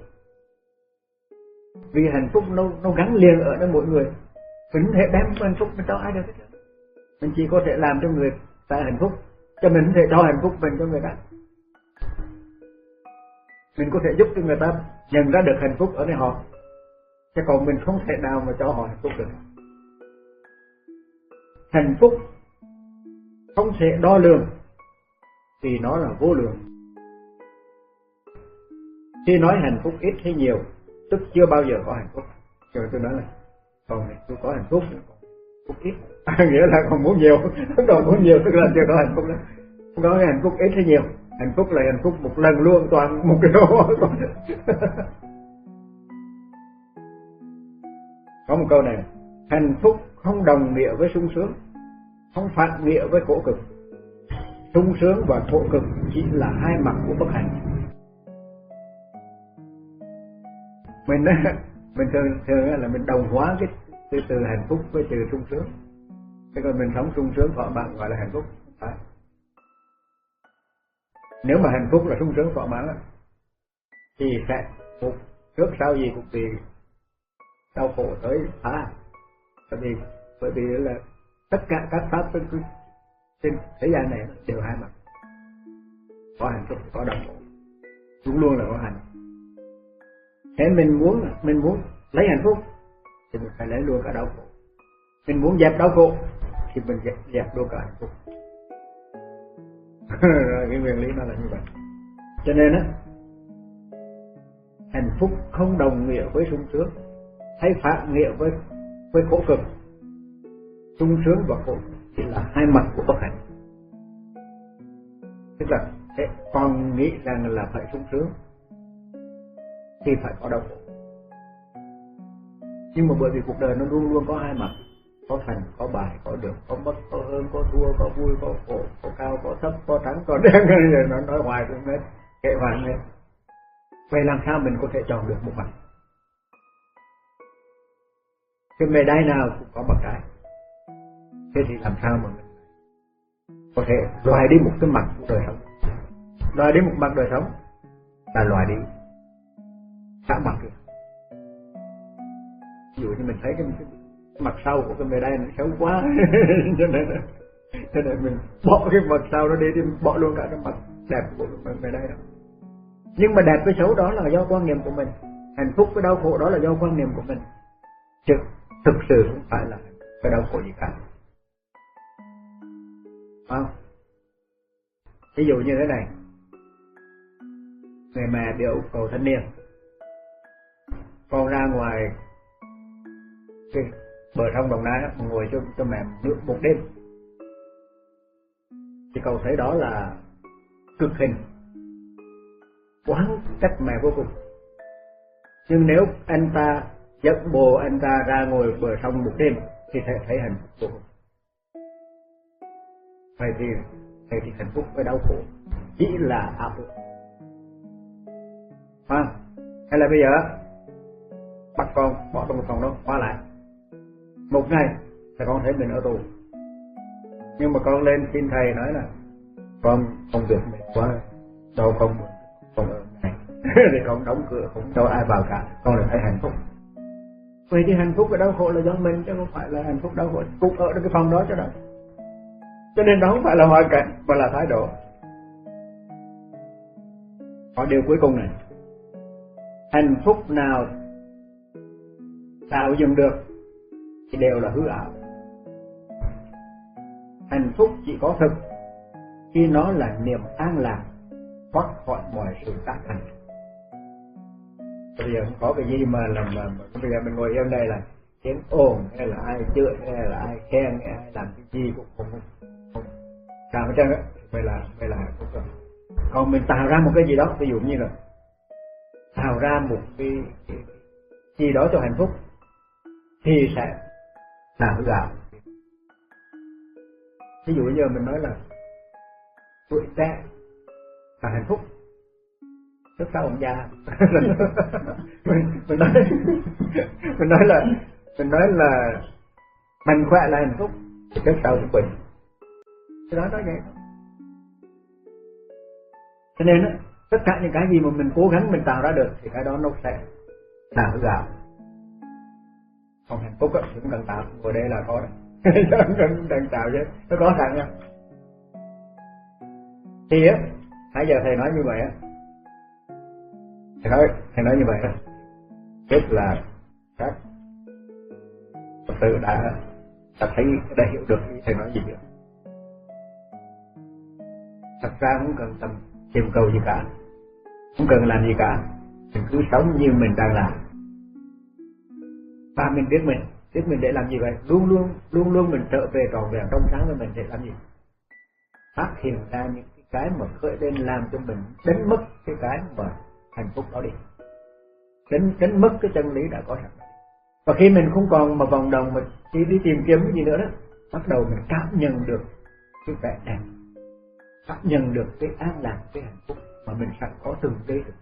Vì hạnh phúc nó nó gắn liền ở nơi mỗi người, mình không thể đem hạnh phúc cho ai được hết. Mình chỉ có thể làm cho người ta hạnh phúc, cho mình không thể cho hạnh phúc mình cho người ta. Mình có thể giúp cho người ta nhận ra được hạnh phúc ở nơi họ, chứ còn mình không thể nào mà cho họ hạnh phúc được. Hạnh phúc không thể đo lường vì nó là vô lượng. Khi nói hạnh phúc ít hay nhiều, tức chưa bao giờ có hạnh phúc. Rồi tôi nói là còn tôi có hạnh phúc, phúc ít, à, nghĩa là còn muốn nhiều, còn muốn nhiều tức là chưa có hạnh phúc đó. Không có hạnh phúc ít hay nhiều, hạnh phúc là hạnh phúc một lần luôn, toàn một cái đó. Có một câu này, hạnh phúc không đồng nghĩa với sung sướng, không phản nghĩa với khổ cực. Sung sướng và khổ cực chỉ là hai mặt của bất hạnh. Mình mình thường thường là mình đồng hóa cái từ từ hạnh phúc với từ sung sướng. Thế còn mình sống sung sướng thỏa mãn gọi là hạnh phúc. Phải. Nếu mà hạnh phúc là sung sướng thỏa mãn thì sẽ một trước sau gì cũng bị đau khổ tới phá. Bởi vì bởi vì là tất cả các pháp trên trên thế gian này đều hai mặt, có hạnh phúc có đau khổ, luôn luôn là có hạnh. Thế mình muốn mình muốn lấy hạnh phúc thì mình phải lấy luôn cả đau khổ. Mình muốn dẹp đau khổ thì mình dẹp, dẹp luôn cả hạnh phúc. Cái nguyên lý nó là như vậy. Cho nên á, hạnh phúc không đồng nghĩa với sung sướng, hay phản nghĩa với với khổ cực. Sung sướng và khổ chỉ là hai mặt của bất hạnh. Tức là con nghĩ rằng là phải sung sướng thì phải có đau khổ. Nhưng mà bởi vì cuộc đời nó luôn luôn có hai mặt, có thành, có bại, có được, có mất, có hơn, có thua, có vui, có khổ, có cao, có thấp, có trắng, có đen, rồi nó nói hoài cũng hết, kệ hoài hết. Vậy làm sao mình có thể chọn được một mặt? Cái mề đai nào cũng có mặt trái. Thế thì làm sao mà mình có thể loại đi một cái mặt của đời sống? Loại đi một mặt đời sống là loại đi cả mặt được. Ví dụ như mình thấy cái, cái mặt sau của cái mề đai nó xấu quá cho nên cho nên mình bỏ cái mặt sau nó đi thì bỏ luôn cả cái mặt đẹp của cái mề đai đó. Nhưng mà đẹp với xấu đó là do quan niệm của mình, hạnh phúc với đau khổ đó là do quan niệm của mình, chứ thực sự không phải là cái đau khổ gì cả. Không? Ví dụ như thế này, người mẹ đi yêu cầu thanh niên, con ra ngoài cái bờ sông Đồng Nai ngồi cho cho mẹ nước một đêm, thì cậu thấy đó là cực hình, quán trách mẹ vô cùng. Nhưng nếu anh ta dẫn bồ anh ta ra ngồi bờ sông một đêm thì sẽ thấy hạnh phúc vô cùng. Vậy thì vậy thì hạnh phúc với đau khổ chỉ là ảo tưởng. À, hay là bây giờ bắt con bỏ trong một phòng đó khóa lại một ngày thì con thấy mình ở tù, nhưng mà con lên xin thầy nói là con không được mệt quá, đâu không không ở này thì con đóng cửa không cho ai vào cả, con được thấy hạnh phúc. Vậy thì hạnh phúc và đau khổ là do mình, chứ không phải là hạnh phúc đau khổ cũng ở trong cái phòng đó cho đó. Cho nên đó không phải là hoàn cảnh mà là thái độ. Có điều cuối cùng này, hạnh phúc nào tạo dựng được thì đều là hư ảo. Hạnh phúc chỉ có thực khi nó là niềm an lạc thoát khỏi mọi sự tác thành. Bây giờ không có cái gì mà làm mà, mà bây giờ mình ngồi yên đây là tiếng ồn hay là ai chửi hay là ai khen hay ai làm cái gì cũng không không sao hết trơn á. Vậy là vậy là hạnh phúc rồi. Còn mình tạo ra một cái gì đó, ví dụ như là tạo ra một cái, cái gì đó cho hạnh phúc thì sẽ là hư ảo. Ví dụ như mình nói là tuổi trẻ là hạnh phúc, trước sau ông già mình, mình nói mình nói là mình nói là mạnh khỏe là hạnh phúc, trước sau cũng bệnh. Cái đó nói vậy. Cho nên á, tất cả những cái gì mà mình cố gắng mình tạo ra được thì cái đó nó sẽ là hư ảo. Còn hạnh phúc á, cũng cần tạo, ngồi đây là có đấy. Không cần, cần tạo chứ, nó có sẵn nha. Thì á, nãy giờ thầy nói như vậy á, thầy nói, thầy nói như vậy đó, tức là các Phật tử đã đã thấy, đã hiểu được ý thầy nói gì nữa. Thật ra không cần tầm tìm cầu gì cả, không cần làm gì cả, mình cứ sống như mình đang làm. Và mình biết mình, biết mình để làm gì vậy, luôn luôn luôn luôn mình trở về trọn vẹn trong sáng với mình để làm gì, phát hiện ra những cái, cái mà khởi lên làm cho mình đánh mất cái cái mà hạnh phúc đó đi, đánh đánh mất cái chân lý đã có sẵn. Và khi mình không còn mà vòng đồng mà chỉ đi tìm kiếm cái gì nữa đó, bắt đầu mình cảm nhận được cái vẻ đẹp, cảm nhận được cái an lạc, cái hạnh phúc mà mình sẵn có từng giây được.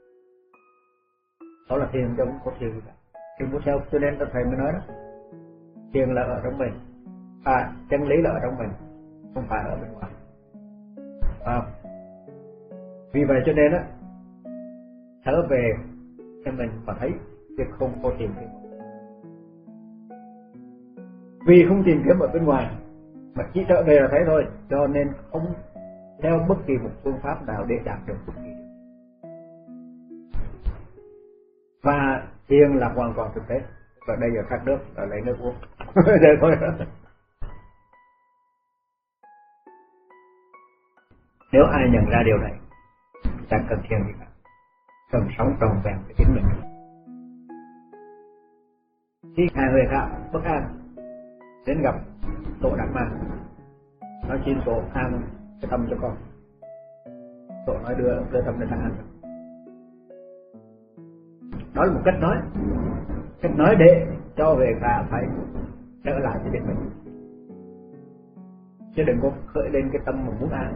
Đó là thiền, chứ không có thiền gì cả. Thiền có theo, cho nên thầy mới nói đó, thiền là ở trong mình, à chân lý là ở trong mình, không phải ở bên ngoài. À, vì vậy cho nên á, trở về cho mình mà thấy việc không có tìm kiếm, vì không tìm kiếm ở bên ngoài mà chỉ trở về là thấy thôi, cho nên không theo bất kỳ một phương pháp nào để đạt được bất kỳ điều. Và thiền là hoàn toàn thực tế. Và đây giờ khát nước, rồi lấy nước uống. Để thôi đó. Nếu ai nhận ra điều này, chẳng cần thiền gì cả, cần sống trọn vẹn với chính mình. Khi hai người khác bất an đến gặp Tổ Đạt Ma, nói xin Tổ an cái tâm cho con. Tổ nói đưa đưa tâm đến an. Đó là một cách nói, cách nói để cho về cả phải trở lại với chính mình, chứ đừng có khởi lên cái tâm mà muốn an,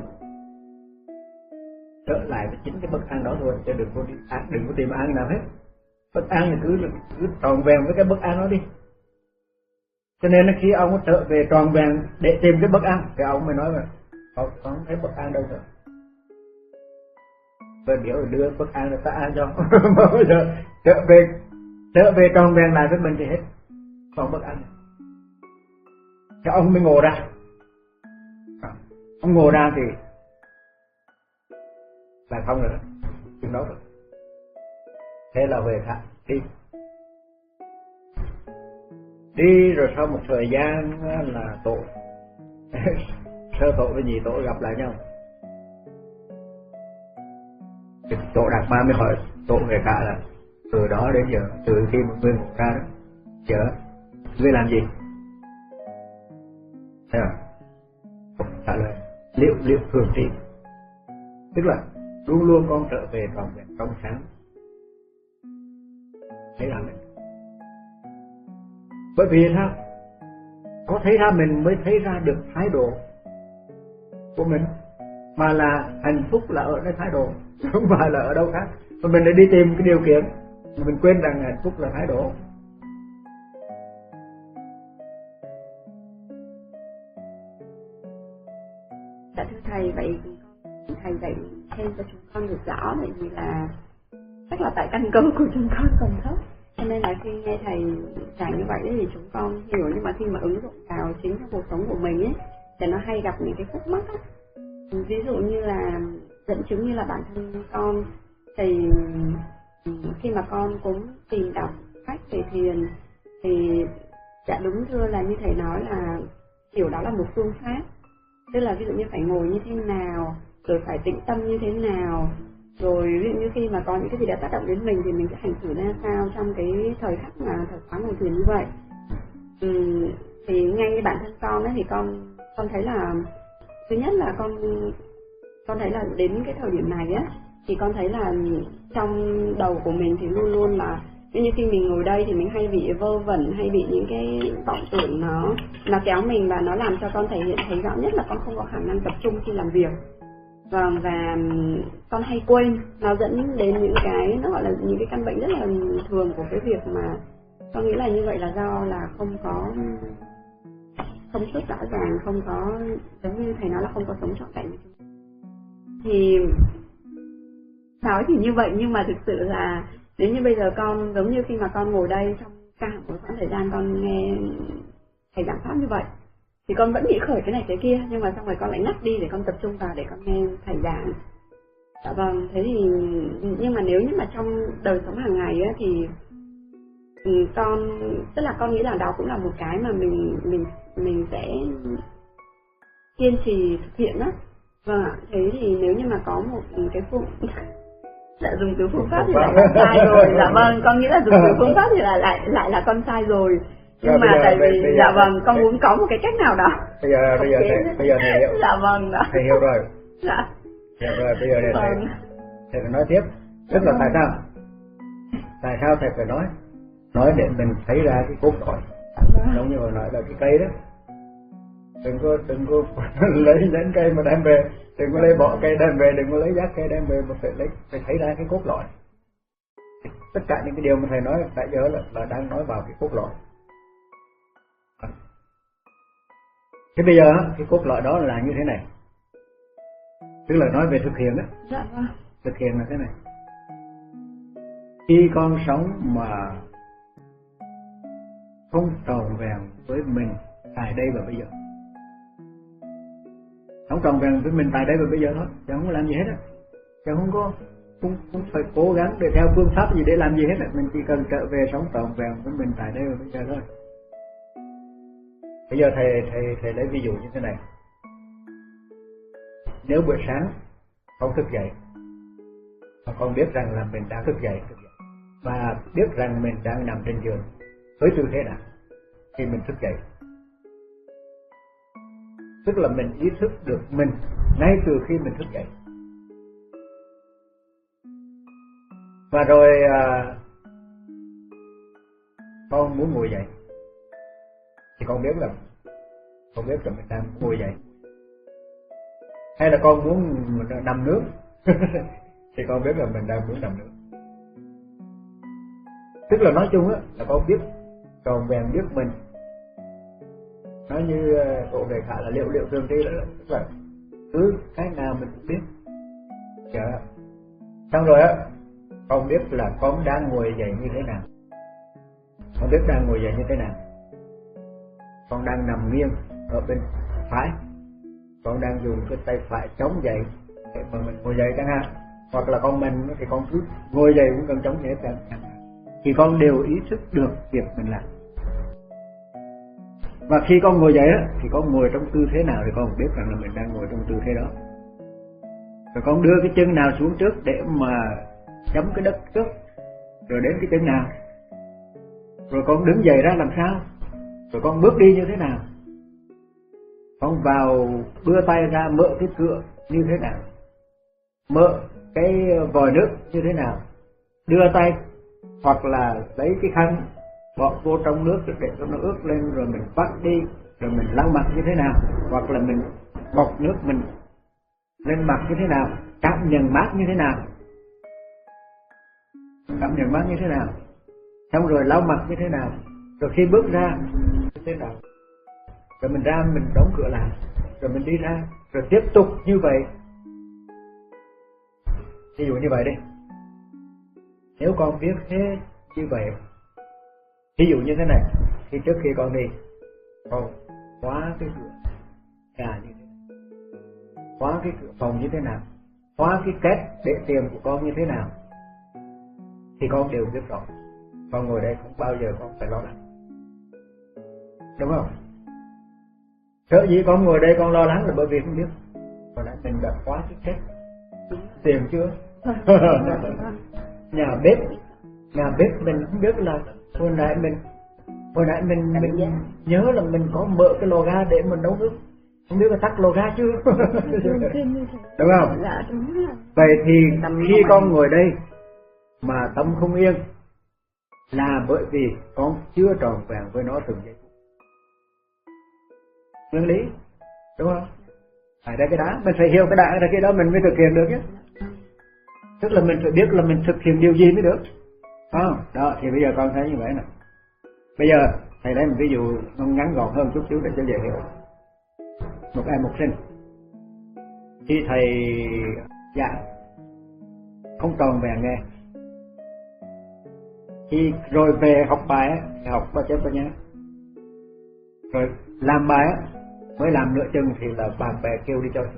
trở lại với chính cái bất an đó thôi, chứ đừng có đi an, đừng có tìm an nào hết. Bất an thì cứ cứ tròn vẹn với cái bất an đó đi. Cho nên khi ông trở về tròn vẹn để tìm cái bất an, thì ông mới nói là con không thấy bất an đâu nữa. Rồi nếu đưa bất an là ta an cho. Mà bây giờ trở về trở về tròn vẹn lại với mình thì hết, còn bất an. Thì ông mới ngộ ra, ông ngộ ra thì là không rồi đó, chừng đó rồi. Thế là về thả đi đi rồi sau một thời gian là Tổ sơ Tổ với nhị Tổ gặp lại nhau. Thì Tổ Đạt Ma mới hỏi Tổ về cả là từ đó đến giờ, từ khi một người ngộ ra đó, giờ ngươi làm gì? Thế à? Trả lời liệu liệu thường trì, tức là luôn luôn con trở về trọn vẹn trong sáng. Thấy là mình, bởi vì sao? Có thấy ra mình mới thấy ra được thái độ của mình, mà là hạnh phúc là ở nơi thái độ, không phải là ở đâu khác. Mà mình lại đi tìm cái điều kiện, mình quên rằng hạnh phúc là thái độ.
Dạ thưa thầy, vậy thầy dạy thêm cho chúng con được rõ, tại vì là chắc là tại căn cơ của chúng con còn thấp, cho nên là khi nghe thầy giảng như vậy thì chúng con hiểu, nhưng mà khi mà ứng dụng vào chính trong cuộc sống của mình ấy thì nó hay gặp những cái khúc mắc á. Ví dụ như là dẫn chứng như là bản thân con thì khi mà con cũng tìm đọc sách về thiền thì dạ đúng thưa là như thầy nói là hiểu đó là một phương pháp, tức là ví dụ như phải ngồi như thế nào, rồi phải tĩnh tâm như thế nào, rồi ví dụ như khi mà có những cái gì đã tác động đến mình thì mình sẽ hành xử ra sao trong cái thời khắc mà thời khóa ngồi thiền như vậy. Ừ, thì ngay bản thân con ấy thì con con thấy là thứ nhất là con con thấy là đến cái thời điểm này á thì con thấy là trong đầu của mình thì luôn luôn là như khi mình ngồi đây thì mình hay bị vơ vẩn, hay bị những cái vọng tưởng nó nó kéo mình, và nó làm cho con thể hiện thấy rõ nhất là con không có khả năng tập trung khi làm việc. Vâng, và con hay quên, nó dẫn đến những cái nó gọi là những cái căn bệnh rất là thường của cái việc mà con nghĩ là như vậy là do là không có không sức rõ ràng, không có, giống như thầy nói là không có sống trọn vẹn. Thì nói thì như vậy, nhưng mà thực sự là nếu như bây giờ con giống như khi mà con ngồi đây trong cả một khoảng thời gian con nghe thầy giảng pháp như vậy thì con vẫn nghĩ khởi cái này cái kia, nhưng mà xong rồi con lại ngắt đi để con tập trung vào để con nghe thầy giảng. Dạ vâng, thế thì nhưng mà nếu như mà trong đời sống hàng ngày á thì ừ, con tức là con nghĩ là đó cũng là một cái mà mình mình mình sẽ kiên trì thực hiện đó. Vâng ạ. Thế thì nếu như mà có một cái phương dạ dùng từ phương pháp thì lại con sai rồi. Dạ vâng, con nghĩ là dùng từ phương pháp thì là lại lại là con sai rồi. Nhưng rồi, mà giờ, tại vì bây, dạ bây vâng, con bây, muốn có một cái cách nào đó.
Bây giờ bây giờ thầy, bây giờ thầy hiểu.
Dạ vâng đó.
Thầy hiểu rồi.
Dạ.
Dạ rồi, bây giờ thầy
vâng.
thầy phải nói tiếp. Tức là tại sao? Tại sao thầy phải nói? Nói để mình thấy ra cái cốt lõi. Giống như hồi nói là cái cây đó. Đừng có đừng có lấy nhánh cây mà đem về, đừng có lấy bỏ cây đem về, đừng có lấy giác cây đem về, mà phải lấy phải thấy ra cái cốt lõi. Tất cả những cái điều mà thầy nói tại giờ là, là đang nói vào cái cốt lõi. Thế bây giờ cái cốt lõi đó là như thế này, tức là nói về thực hiện đó.
Dạ vâng.
Thực hiện là thế này. Khi con sống mà không tròn vẹn với mình tại đây và bây giờ, không tròn vẹn với mình tại đây và bây giờ thôi, chứ không có làm gì hết á, chứ không có không, không phải cố gắng để theo phương pháp gì để làm gì hết á, mình chỉ cần trở về sống tròn vẹn với mình tại đây và bây giờ thôi. Bây giờ thầy thầy thầy lấy ví dụ như thế này. Nếu buổi sáng con thức dậy mà con biết rằng là mình đang thức dậy, thức dậy và biết rằng mình đang nằm trên giường với tư thế nào khi mình thức dậy, tức là mình ý thức được mình ngay từ khi mình thức dậy. Và rồi à, con muốn ngồi dậy thì con biết là con biết là mình đang ngồi dậy, hay là con muốn nằm nước thì con biết là mình đang muốn nằm nước. Tức là nói chung á là con biết tròn vẹn biết mình. Nói như cậu về khả là liệu liệu tương tri đó, tức là cứ cái nào mình cũng biết. Dạ. Xong rồi á, con biết là con đang ngồi dậy như thế nào, con biết đang ngồi dậy như thế nào. Con đang nằm nghiêng ở bên phải, con đang dùng cái tay phải chống dậy để mà mình ngồi dậy chẳng hạn, hoặc là con mình thì con cứ ngồi dậy cũng cần chống dậy chẳng hạn, thì con đều ý thức được việc mình làm. Và khi con ngồi dậy á, thì con ngồi trong tư thế nào thì con biết rằng là mình đang ngồi trong tư thế đó. Rồi con đưa cái chân nào xuống trước để mà chấm cái đất trước, rồi đến cái chân nào, rồi con đứng dậy ra làm sao, rồi con bước đi như thế nào, con vào đưa tay ra mở cái cửa như thế nào, mở cái vòi nước như thế nào, đưa tay hoặc là lấy cái khăn bỏ vô trong nước để cho nó ướt lên, rồi mình vắt đi, rồi mình lau mặt như thế nào, hoặc là mình bọc nước mình lên mặt như thế nào, cảm nhận mát như thế nào, cảm nhận mát như thế nào, xong rồi lau mặt như thế nào, rồi khi bước ra như thế nào, rồi mình ra mình đóng cửa lại, rồi mình đi ra, rồi tiếp tục như vậy. Ví dụ như vậy đi, nếu con biết thế như vậy, ví dụ như thế này, thì trước khi con đi, con khóa cái cửa nhà như thế nào, khóa cái cửa phòng như thế nào, khóa cái két để tiền của con như thế nào, thì con đều biết rõ. Con ngồi đây không bao giờ con phải lo lắng, đúng không? Sở dĩ con ngồi đây con lo lắng là bởi vì không biết hồi nãy mình đã khóa cái két tiền chưa. Nhà bếp nhà bếp mình không biết là hồi nãy mình hồi nãy mình mình nhớ là mình có mở cái lò ga để mình nấu nước, không biết là tắt lò ga chưa. Đúng không? Vậy thì khi con ngồi đây mà tâm không yên là bởi vì con chưa tròn vẹn với nó từng giây phút. Nguyên lý, đúng không? Phải ra cái đó, mình phải hiểu cái đã ra cái đó mình mới thực hiện được nhé. Tức là mình phải biết là mình thực hiện điều gì mới được. Không? Đó, thì bây giờ con thấy như vậy nè. Bây giờ thầy lấy một ví dụ ngắn gọn hơn chút xíu để cho dễ hiểu. Một em học sinh, khi thầy giảng không tròn vẹn nghe, khi rồi về học bài á, học bao chép bao nhá, rồi làm bài á, mới làm nửa chừng thì là bạn bè kêu đi chơi,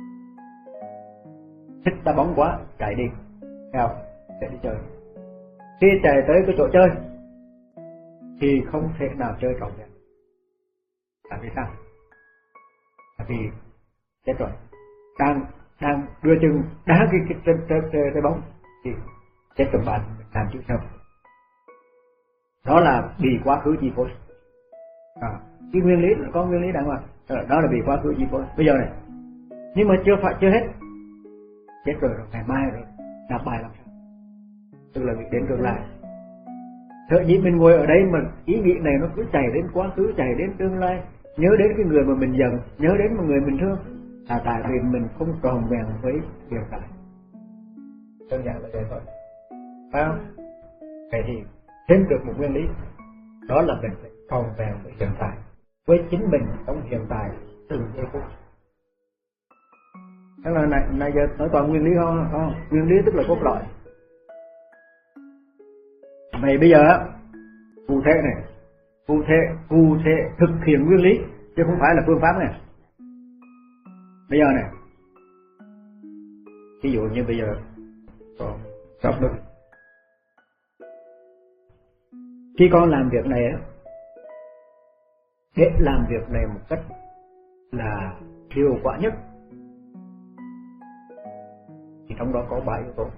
thích đá bóng quá chạy đi theo để đi chơi. Khi chạy tới cái chỗ chơi thì không thể nào chơi trọn vẹn. Tại vì sao? Tại vì chết rồi, đang đang đưa chân đá cái cái cái, cái, cái, cái bóng thì chết rồi, bạn làm chịu sao? Đó là bị quá khứ chi phối. À, cái nguyên lý có nguyên lý đàng hoàng, đó là bị quá khứ chi phối. Bây giờ này, nhưng mà chưa phải chưa hết, chết rồi rồi ngày mai rồi đạp bài làm sao? Tức là nghĩ đến tương lai. Sở dĩ mình ngồi ở đây mà ý nghĩ này nó cứ chạy đến quá khứ, chạy đến tương lai, nhớ đến cái người mà mình giận, nhớ đến một người mình thương, là tại vì mình không tròn vẹn với hiện tại. Đơn giản là vậy thôi, phải không? Vậy thì thêm được một nguyên lý, đó là mình phải tròn vẹn với hiện tại, với chính mình trong hiện tại từng giây phút. Thế là này, này giờ nói toàn nguyên lý không? Không, nguyên lý tức là cốt lõi. Vậy bây giờ á, cụ thể này, cụ thể, cụ thể thực hiện nguyên lý, chứ không phải là phương pháp này. Bây giờ này, ví dụ như bây giờ con sắp được, khi con làm việc này á, để làm việc này một cách là hiệu quả nhất, thì trong đó có ba yếu tố.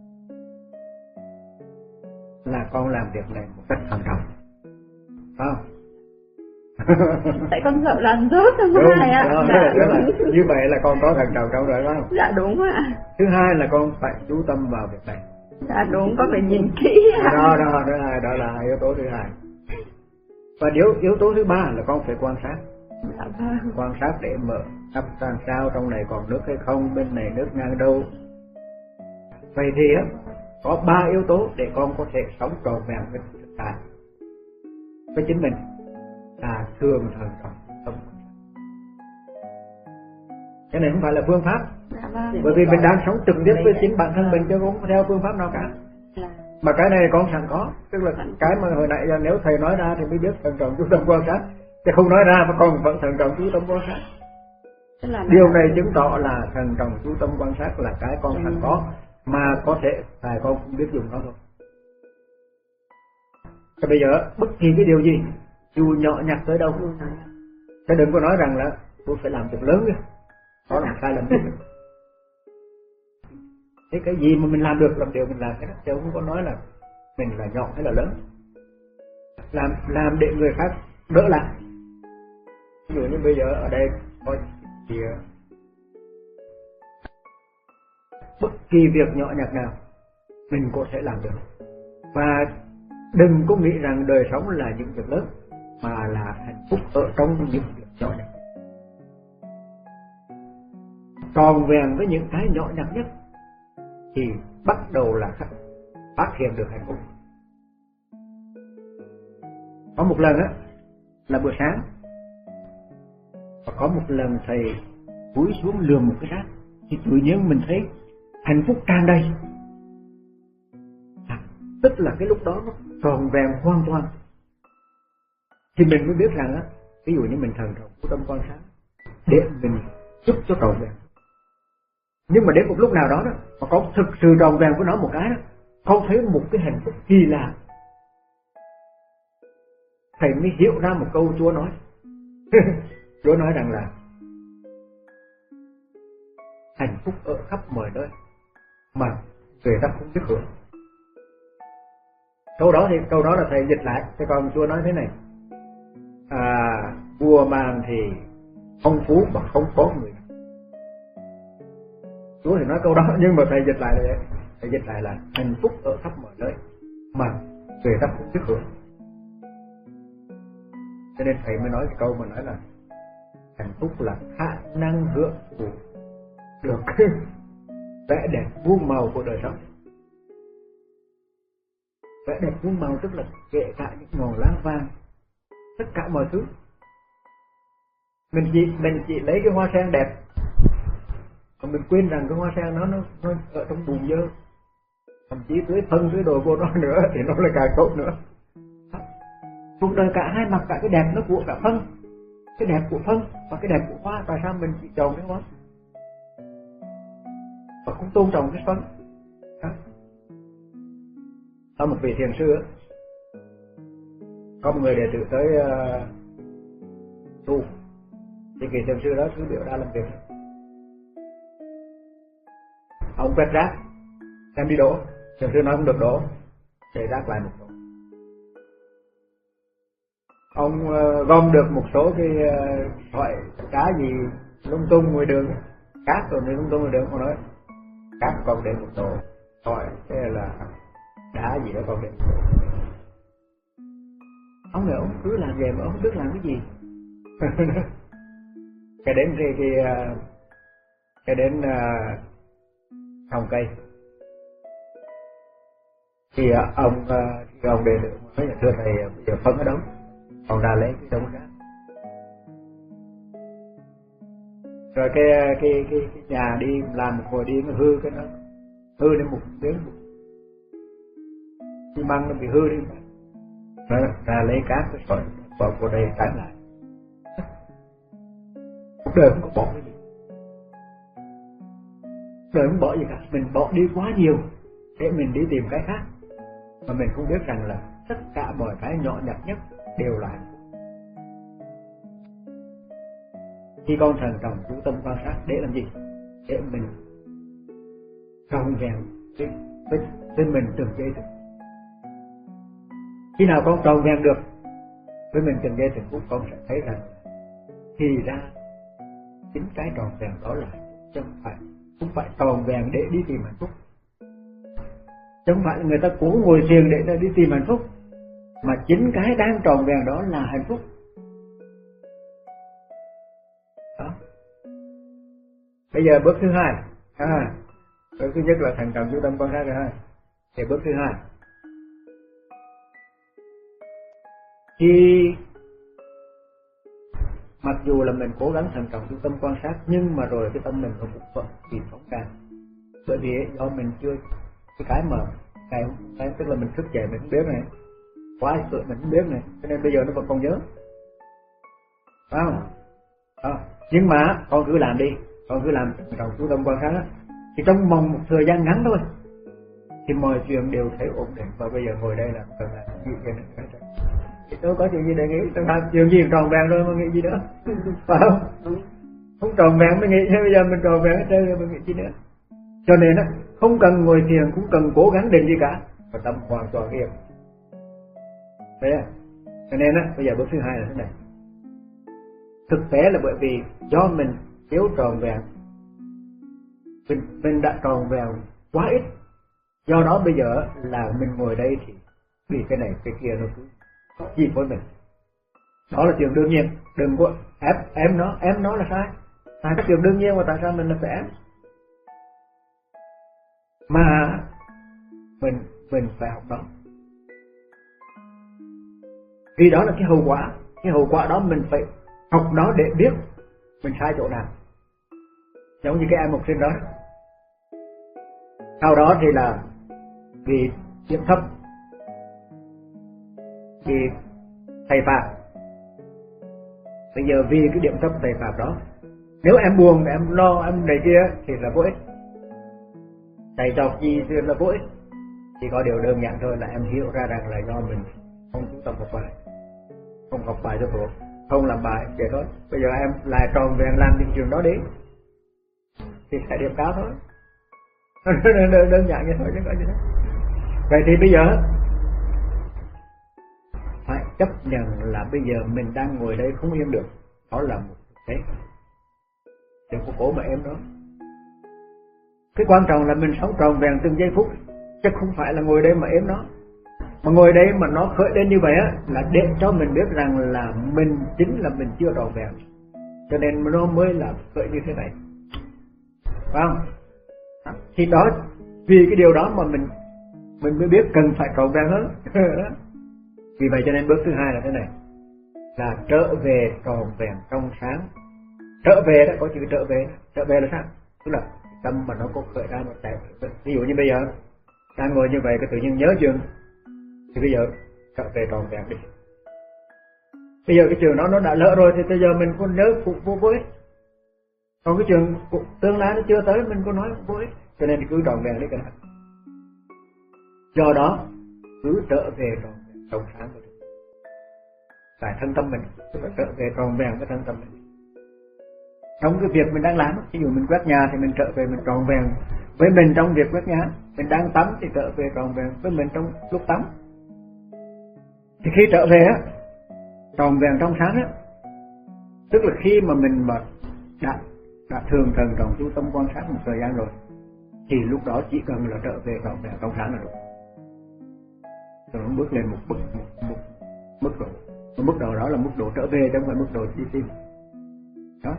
Là con làm việc này một cách thận trọng, phải không?
Tại con sợ làm rớt trong hai ạ.
Đó,
Dạ,
đó là, như vậy là con có thận trọng trong rồi, phải không?
dạ đúng ạ.
Thứ hai là con phải chú tâm vào việc này.
Dạ đúng, con phải nhìn kỹ ạ.
Đó, đó, đó, là, đó là yếu tố thứ hai. Và yếu, yếu tố thứ ba là con phải quan sát.
Dạ vâng.
Quan sát để mở thắp làm sao, trong này còn nước hay không, bên này nước ngang đâu. Vậy thì á, có ba yếu tố để con có thể sống trọn vẹn với thực tại, với chính mình, là thường thận trọng tâm. Cái này không phải là phương pháp,
Dạ vâng.
bởi vì mình đang sống trực tiếp với chính bản thân mình chứ không theo phương pháp nào cả. Mà cái này con sẵn có, tức là cái mà hồi nãy nếu thầy nói ra thì mới biết thận trọng chú tâm quan sát, chứ không nói ra mà con vẫn thận trọng chú tâm quan sát. Điều này chứng tỏ là thận trọng chú tâm quan sát là cái con sẵn có, mà có thể tại con không biết dùng nó thôi. Thì bây giờ bất kỳ cái điều gì, dù nhỏ nhặt tới đâu, chứ đừng có nói rằng là tôi phải làm việc lớn kìa, đó là sai lầm. Thế cái gì mà mình làm được làm điều mình làm cái đó, chứ không có nói là mình là nhỏ hay là lớn. Làm làm để người khác đỡ lại. Ví dụ như bây giờ ở đây có thì bất kỳ việc nhỏ nhặt nào mình có thể làm được. Và đừng có nghĩ rằng đời sống là những việc lớn, mà là hạnh phúc ở trong những việc nhỏ nhặt. Tròn vẹn với những cái nhỏ nhặt nhất thì bắt đầu là phát hiện được hạnh phúc. Có một lần á, là buổi sáng, và có một lần thầy cúi xuống lườm một cái rác, thì tự nhiên mình thấy hạnh phúc tràn đầy. À, tức là cái lúc đó nó tròn vẹn hoàn toàn. Thì mình mới biết rằng á, ví dụ như mình thần trọng của tâm quan sát để mình giúp cho tròn vẹn. Nhưng mà đến một lúc nào đó đó, mà con thực sự tròn vẹn với nó một cái đó, con thấy một cái hạnh phúc kỳ lạ. Thầy mới hiểu ra một câu Chúa nói. Chúa nói rằng là hạnh phúc ở khắp mọi nơi mà người ta không biết hưởng. Câu đó thì câu đó là thầy dịch lại, thế còn Chúa nói thế này: à, mùa màng thì phong phú mà không có người. Chúa thì nói câu đó, nhưng mà thầy dịch lại là vậy. Thầy dịch lại là hạnh phúc ở khắp mọi nơi mà người ta không biết hưởng. Cho nên thầy mới nói cái câu mà nói là hạnh phúc là khả năng hưởng thụ được vẻ đẹp muôn màu của đời sống. Vẻ đẹp muôn màu tức là kể cả những ngọn lá vàng, tất cả mọi thứ. Mình chỉ mình chỉ lấy cái hoa sen đẹp, còn mình quên rằng cái hoa sen nó nó, nó ở trong bùn dơ, thậm chí tưới phân tưới đồ vô nó nữa thì nó là càng tốt nữa. Cuộc đời cả hai mặt, cả cái đẹp nó của cả phân, cái đẹp của phân và cái đẹp của hoa. Tại sao mình chỉ trồng cái hoa và không tôn trọng cái phân? Có một vị thiền sư có một người đệ tử tới uh, tu thì kỳ thiền sư đó cứ biểu đã làm việc. Ông quét rác em đi đổ, thiền sư nói không được đổ, để rác lại một chỗ. Ông uh, gom được một số cái uh, loại cá gì lung tung ngoài đường, cát rồi lung tung ngoài đường, ông nói cát còn để một chỗ, hỏi thế là đá gì đó còn để một chỗ. Ông này ông cứ làm vậy mà ông không biết làm cái gì. Cái đến cái cái cái đến uh, trồng cây thì uh, ông uh, thì ông đề được nói là thưa thầy bây giờ phân ở đâu, còn ra lấy cái đống rác. Rồi cái cái cái cái nhà đi làm một hồi đi nó hư cái nó hư đến một tiếng xi măng nó bị hư đi, nó ra lấy cát cái sỏi vào vào đây tránh lại. Cuộc đời không có bỏ cái gì, đời không bỏ gì cả, mình bỏ đi quá nhiều để mình đi tìm cái khác mà mình không biết rằng là tất cả mọi cái nhỏ nhặt nhất đều là hạnh phúc. Khi con thần trọng chú tâm quan sát để làm gì? Để mình tròn vẹn với, với, với mình từng giây từng. Khi nào con tròn vẹn được với mình từng giây từng phút, con sẽ thấy rằng thì ra chính cái tròn vẹn đó là chứ không phải không phải tròn vẹn để đi tìm hạnh phúc, chứ không phải là người ta cố ngồi thiền để đi tìm hạnh phúc, mà chính cái đang tròn vẹn đó là hạnh phúc. Đó. Bây giờ bước thứ hai, à, bước thứ nhất là thành trọng chú tâm quan sát rồi ha. Thì bước thứ hai, khi mặc dù là mình cố gắng thành trọng chú tâm quan sát nhưng mà rồi cái tâm mình nó cũng vẫn bị phóng ra, bởi vì do mình chưa cái cái mà cái, cái tức là mình thức dậy mình không biết này, quá sự mình không biết này, cho nên bây giờ nó vẫn còn nhớ, phải không? Đó. Nhưng mà con cứ làm đi, con cứ làm trọng chú tâm quan sát đó, thì trong vòng một thời gian ngắn thôi thì mọi chuyện đều thấy ổn định. Và bây giờ ngồi đây là cần làm gì vậy nữa, thì tôi có chuyện gì để nghĩ, tôi làm chuyện gì tròn vẹn rồi mà nghĩ gì nữa, phải không? Không tròn vẹn mới nghĩ, bây giờ mình tròn vẹn hết trơn rồi mình nghĩ gì nữa. Cho nên á, không cần ngồi thiền, cũng cần cố gắng định gì cả, và tâm hoàn toàn yên. Đấy à? Cho nên á, bây giờ bước thứ hai là thế này. Thực tế là bởi vì do mình thiếu tròn vẹn, mình, mình đã tròn vẹn quá ít, do đó bây giờ là mình ngồi đây thì vì cái này cái kia nó cứ gì với mình. Đó là chuyện đương nhiên, đừng có ép em nó, em nó là sai, sai cái chuyện đương nhiên mà tại sao mình là phải ép? Mà mình mình phải học đó, vì đó là cái hậu quả, cái hậu quả đó mình phải học nó để biết mình sai chỗ nào. Giống như cái em học sinh đó, sau đó thì là vì điểm thấp thì thầy phạt. Bây giờ vì cái điểm thấp thầy phạt đó, nếu em buồn em lo em này kia thì là vô ích, thầy chọc gì thì là vô ích. Chỉ có điều đơn giản thôi là em hiểu ra rằng là do mình không chú tâm học bài, không học bài cho thuộc, không làm bài vậy thôi. Bây giờ em lại tròn vẹn làm những chuyện đó đi thì sẽ điểm cao thôi. đơn, đơn giản như thôi chứ có gì đâu. Vậy thì bây giờ phải chấp nhận là bây giờ mình đang ngồi đây không yên được, đó là một thực tế, đừng có cố mà em đó. Cái quan trọng là mình sống tròn vẹn từng giây phút, chứ không phải là ngồi đây mà ếm nó. Mà ngồi đây mà nó khởi lên như vậy á, là để cho mình biết rằng là mình chính là mình chưa tròn vẹn, cho nên nó mới là khởi như thế này, phải không? Thì đó, vì cái điều đó mà mình mình mới biết cần phải tròn vẹn hơn. Vì vậy cho nên bước thứ hai là thế này, là trở về tròn vẹn trong sáng. Trở về đó, có chữ trở về, trở về là sao? Tức là tâm mà nó có khởi ra một chạy. Ví dụ như bây giờ đang ngồi như vậy, cái tự nhiên nhớ chuyện thì bây giờ trở về tròn vẹn đi. Bây giờ cái chuyện đó nó đã lỡ rồi thì bây giờ mình có nhớ cũng vô vô ích. Còn cái chuyện tương lai nó chưa tới mình có nói vô ích, cho nên cứ tròn vẹn đi cái này. Do đó cứ trở về tròn vẹn trong sáng. tại thân tâm mình, tức là trở về tròn vẹn với thân tâm mình. Trong cái việc mình đang làm, ví dụ mình quét nhà thì mình trở về mình tròn vẹn với mình trong việc quét nhà, mình đang tắm thì trở về tròn vẹn với mình trong lúc tắm. Thì khi trở về á, tròn vẹn trong sáng á, tức là khi mà mình mà đã, đã thường thần trọng chú tâm quan sát một thời gian rồi, thì lúc đó chỉ cần là trở về tròn vẹn trong sáng là đủ. Rồi nó bước lên một mức một, một mức độ, một mức độ đó là mức độ trở về, chứ không phải mức độ đi tìm. Đó.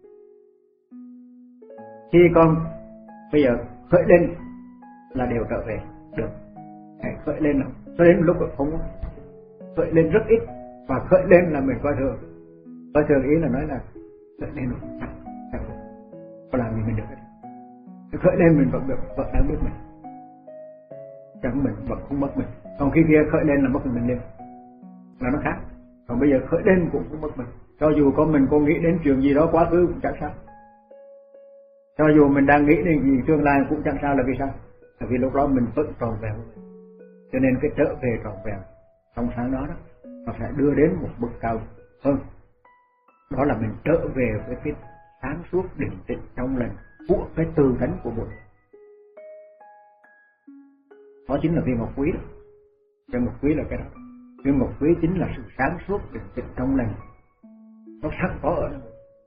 Khi con bây giờ khởi lên là đều trở về được. Hãy khởi lên nào, cho đến lúc không khởi lên rất ít, và khởi lên là mình coi thường. Coi thường ý là nói là khởi lên rồi chắc chắc có làm gì mình được hết. Khởi lên mình vẫn được, vẫn đang biết mình, chẳng mình vẫn không mất mình. Còn khi kia khởi lên là mất mình lên, là nó khác. Còn bây giờ khởi lên cũng không mất mình. Cho dù có mình có nghĩ đến chuyện gì đó quá khứ cũng chẳng sao. Cho dù mình đang nghĩ đến gì tương lai cũng chẳng sao, là vì sao? Là vì lúc đó mình vẫn tròn vẹn. Cho nên cái trở về tròn vẹn trong sáng đó, đó nó sẽ đưa đến một mức cao hơn. Đó là mình trở về với cái sáng suốt định tĩnh trong lành của cái từ tánh của Bụt. Đó chính là viên ngọc quý đó. Viên ngọc quý là cái đó. Viên ngọc quý chính là sự sáng suốt định tĩnh trong lành. Nó sẵn có ở đó.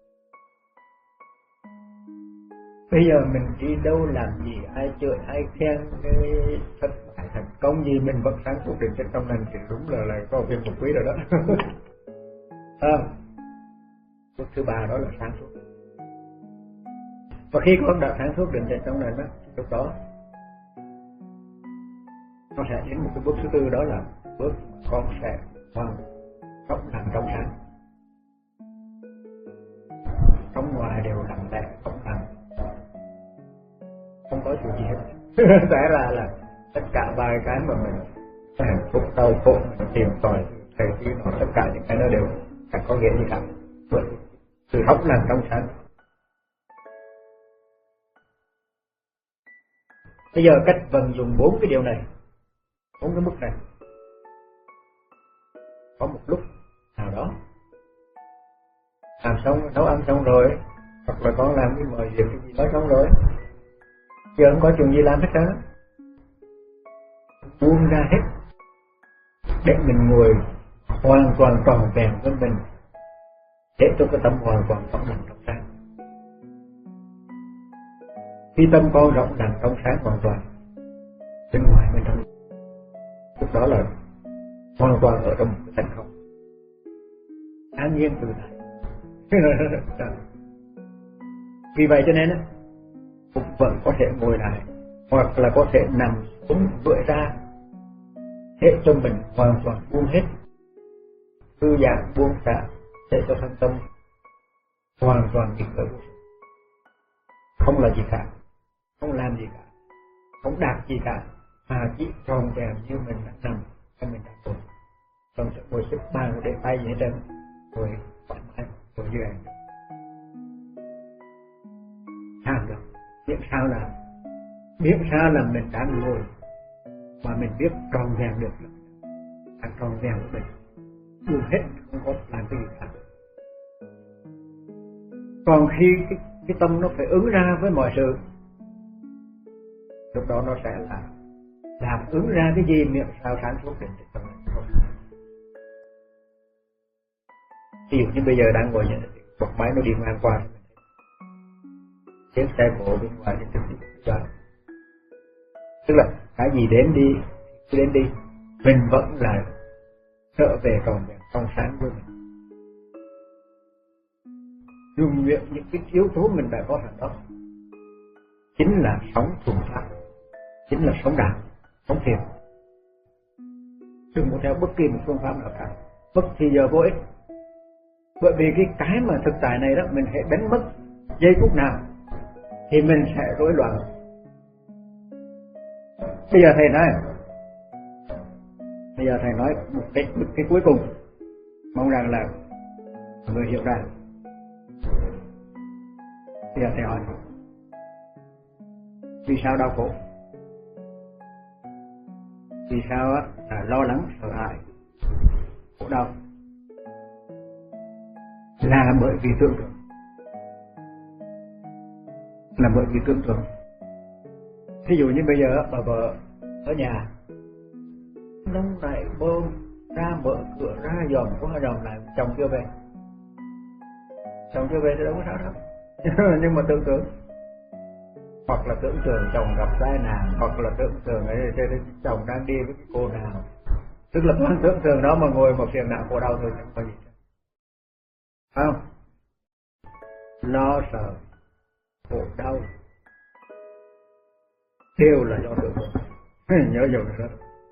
Bây giờ mình đi đâu làm gì, ai chơi ai khen cái thất bại thành công gì, mình vẫn sáng suốt định tĩnh trong lành thì đúng là là có viên ngọc quý rồi đó. À, bước thứ ba đó là sáng suốt. Và khi con đã sáng suốt định tĩnh trong lành đó, lúc đó nó sẽ đến một cái bước thứ tư, đó là bước con sẽ hoàn rộng lặng trong sáng. Trong ngoài đều lặng lẽ không lặng, không có chuyện gì hết. Sẽ là là tất cả vài cái mà mình hạnh phúc đau khổ mình tìm tòi thầy khi nó tất cả những cái nó đều chẳng có nghĩa gì cả. Bởi sự rộng lặng trong sáng. Bây giờ cách vận dụng bốn cái điều này, bốn cái mức này. Có một lúc nào đó làm xong, nấu ăn xong rồi, hoặc là con làm cái mời việc cái gì đó xong rồi, giờ không có chuyện gì làm hết trơn, buông ra hết để mình ngồi hoàn toàn tròn vẹn với mình, để cho cái tâm hoàn toàn rộng lặng trong sáng. Khi tâm con rộng lặng trong sáng hoàn toàn, bên ngoài bên trong, lúc đó là hoàn toàn ở trong một cái thành không, an nhiên tự tại. Vì vậy cho nên cũng vẫn có thể ngồi lại, hoặc là có thể nằm xuống duỗi ra, để cho mình hoàn toàn buông hết, thư giãn buông xả, để cho thân tâm hoàn toàn nghỉ ngơi, không là gì cả, không làm gì cả, không đạt gì cả, mà chỉ tròn vẹn như mình đã nằm hay mình đã ngồi, trong sự ngồi xếp bàn để tay dễ trơn, rồi thoải mái, rồi dễ dàng. Sao được? Biết sao là biết sao là mình đang ngồi mà mình biết tròn vẹn được, đang tròn vẹn của mình, buông hết, không có làm cái gì cả. Còn khi cái, cái tâm nó phải ứng ra với mọi sự, lúc đó nó sẽ là làm ứng ra cái gì miệng sao sáng suốt định tĩnh trong mình không. Ví dụ như bây giờ đang ngồi như thế, một máy nó đi ngang qua, chiếc xe cộ bên ngoài thì trực tiếp cho, tức là cái gì đến đi cứ đến đi, mình vẫn là trở về tròn vẹn trong sáng với mình, dùng những những cái yếu tố mình đã có sẵn đó, chính là sống thuần pháp, chính là sống đạo, sống thiền. Đừng có theo bất kỳ một phương pháp nào cả, mất thì giờ vô ích. Bởi vì cái cái mà thực tại này đó, mình hãy đánh mất giây phút nào thì mình sẽ rối loạn. Bây giờ thầy nói, bây giờ thầy nói một cái, một cái cuối cùng, mong rằng là mọi người hiểu ra. Bây giờ thầy hỏi, vì sao đau khổ? Vì sao á, là lo lắng, sợ hãi, khổ đau? là bởi vì tưởng tượng, là bởi vì tưởng tượng. Ví dụ như bây giờ bà vợ ở nhà nóng nảy bơm ra mở cửa ra dòm qua dòm lại, chồng chưa về, chồng chưa về thì đâu có sao đâu. Nhưng mà tưởng tượng, hoặc là tưởng tượng chồng gặp tai nạn, hoặc là tưởng tượng ấy chồng đang đi với cái cô nào, tức là con tưởng tượng đó mà ngồi một phiền não khổ đau thôi, chẳng có gì phải không? Lo sợ khổ đau đều là do tưởng tượng. Nhớ dùng nữa.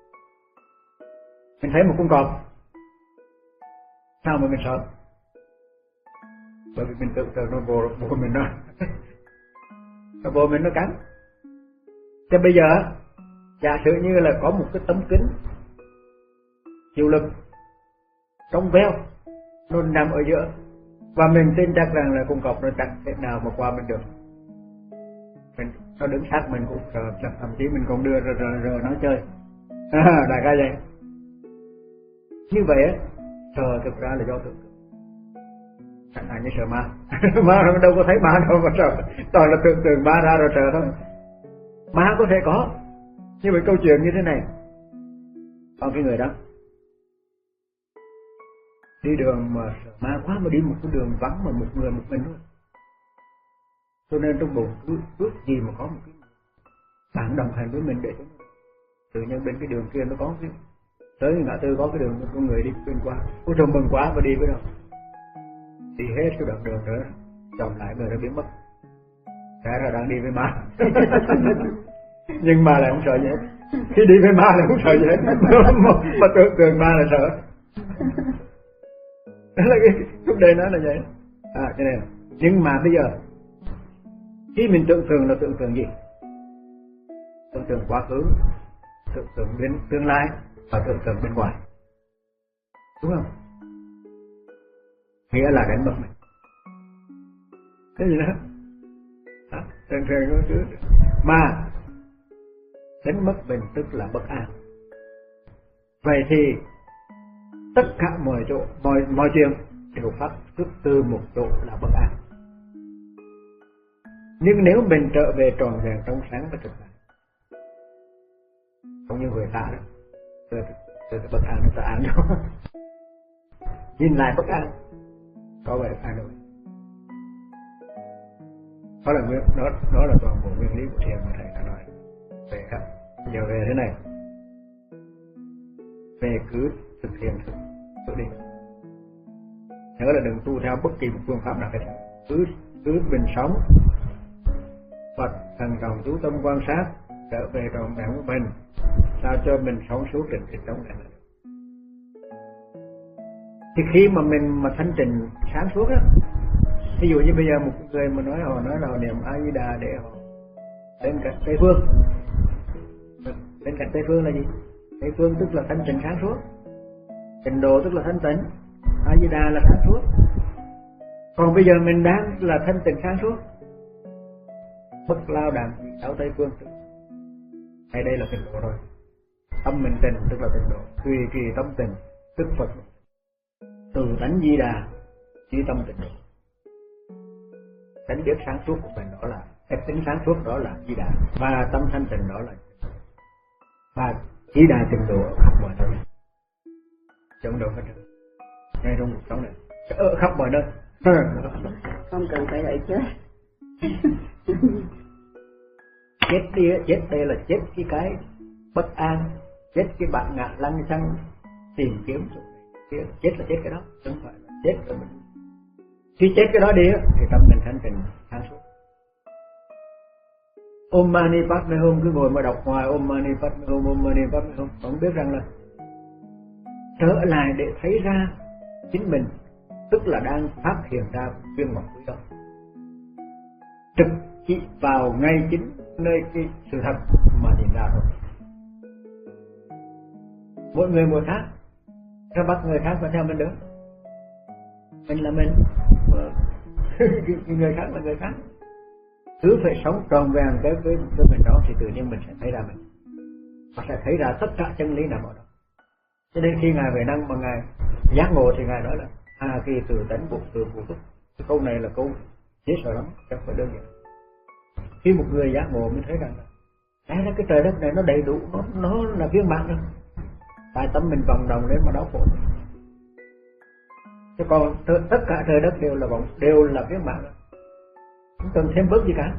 Mình thấy một con cọp, sao mà mình sợ? Bởi vì mình tưởng tượng nó vô vô mình nó nó vô mình nó cắn. Thế bây giờ giả sử như là có một cái tấm kính chịu lực trong veo nó nằm ở giữa, và mình tin chắc rằng là con cọp nó chẳng thể nào mà qua mình được. Mình, nó đứng sát mình cũng sợ, thậm chí mình còn đưa rờ rờ rờ nó chơi. À, đại ca vậy. Như vậy á, sợ thực ra là do tưởng tượng. Chẳng hạn như sợ ma. Ma nó đâu có thấy ma đâu mà sợ, toàn là tưởng tượng ma ra rồi sợ thôi. Ma có thể có, nhưng mà câu chuyện như thế này. Còn cái người đó đi đường mà sợ ma quá, mà đi một cái đường vắng mà một người một mình thôi, cho nên trong bụng cứ ước gì mà có một cái bạn đồng hành với mình để cho tự nhiên bên cái đường kia nó có cái tới ngã tư có cái đường có người đi xuyên qua, ôi trời mừng quá mà đi với đâu, đi hết cái đoạn đường nữa, chồng lại người đã biến mất, thế là đang đi với ma. Nhưng mà lại không sợ gì hết, khi đi với ma lại không sợ gì hết, mà, mà tưởng tượng ma là sợ. Đó là cái lúc đây nó là vậy. À cái này. Nhưng mà bây giờ khi mình tưởng tượng là tưởng tượng gì? Tưởng tượng quá khứ, tưởng tượng đến tương lai và tưởng tượng bên ngoài, đúng không? Nghĩa là đánh mất mình. Cái gì đó? À, tưởng tượng có thứ mà đánh mất mình tức là bất an. Vậy thì tất cả mọi chỗ, mọi mọi chuyện đều phát xuất từ một chỗ là bất an. Nhưng nếu mình trở về tròn vẹn trong sáng và thực tại, không như người ta đó, từ từ bất an nó an đó. Nhìn lại bất an, có vẻ an rồi. Đó là nguyên, đó, đó là toàn bộ nguyên lý của thiền mà thầy đã nói. Về các, giờ về thế này, về cứ thực hiện thực tự đi. Nhớ là đừng tu theo bất kỳ một phương pháp nào hết, cứ cứ mình sống Phật thần trọng chú tâm quan sát, trở về trọn vẹn của mình, sao cho mình sống suốt trên cuộc sống này. Thì khi mà mình mà thanh trình sáng suốt á, ví dụ như bây giờ một người mà nói họ nói là niệm A Di Đà để họ đến cạnh Tây Phương. Đến cạnh Tây Phương là gì? Tây Phương tức là thanh trình sáng suốt, Tịnh độ tức là thanh tịnh, A Di Đà là sáng suốt. Còn bây giờ mình đang là thanh tịnh sáng suốt, bất lao đàm đảo Tây Phương, hay đây là tịnh độ rồi. Tâm mình tịnh tức là tịnh độ, tùy kỳ tâm tịnh tức Phật. Từ tánh Di Đà chỉ tâm tịnh độ. Tánh biết sáng suốt của mình đó là cái tính sáng suốt, đó là Di Đà, và tâm thanh tịnh đó là, và Di Đà tịnh độ ở khắp mọi nơi, trong đâu hết trơn, ngay trong cuộc sống này, ở khắp mọi nơi.
Không cần phải đợi chết.
Chết đi, chết đây là chết cái cái bất an, chết cái bạn ngạ lăng xăng tìm kiếm, chết là chết cái đó, không phải là chết rồi mình. Khi chết cái đó đi thì tâm mình thanh tịnh sáng suốt. Om Mani Padme Hum, cứ ngồi mà đọc hoài Om Mani Padme Hum, Om Mani Padme Hum, không biết rằng là trở lại để thấy ra chính mình, tức là đang phát hiện ra viên ngọc quý đó, trực chỉ vào ngay chính nơi cái sự thật mà nhìn ra thôi. Mỗi người mỗi khác, theo bắt người khác và theo mình nữa. Mình là mình, người khác là người khác. Cứ phải sống tròn vẹn cái với cái mình đó thì tự nhiên mình sẽ thấy ra mình, và sẽ thấy ra tất cả chân lý nằm ở đó. Cho nên khi Ngài về năng mà Ngài giác ngộ thì Ngài nói là A kỳ từ tánh bụng từ phụ túc. Cái câu này là câu dễ sợ lắm, chẳng phải đơn giản. Khi một người giác ngộ mới thấy rằng là cái trời đất này nó đầy đủ, nó nó là viên mãn rồi. Tại tâm mình vòng đồng lên mà đau khổ. Chứ còn tất cả trời đất đều là vòng, đều là viên mãn rồi. Không cần thêm bớt gì cả.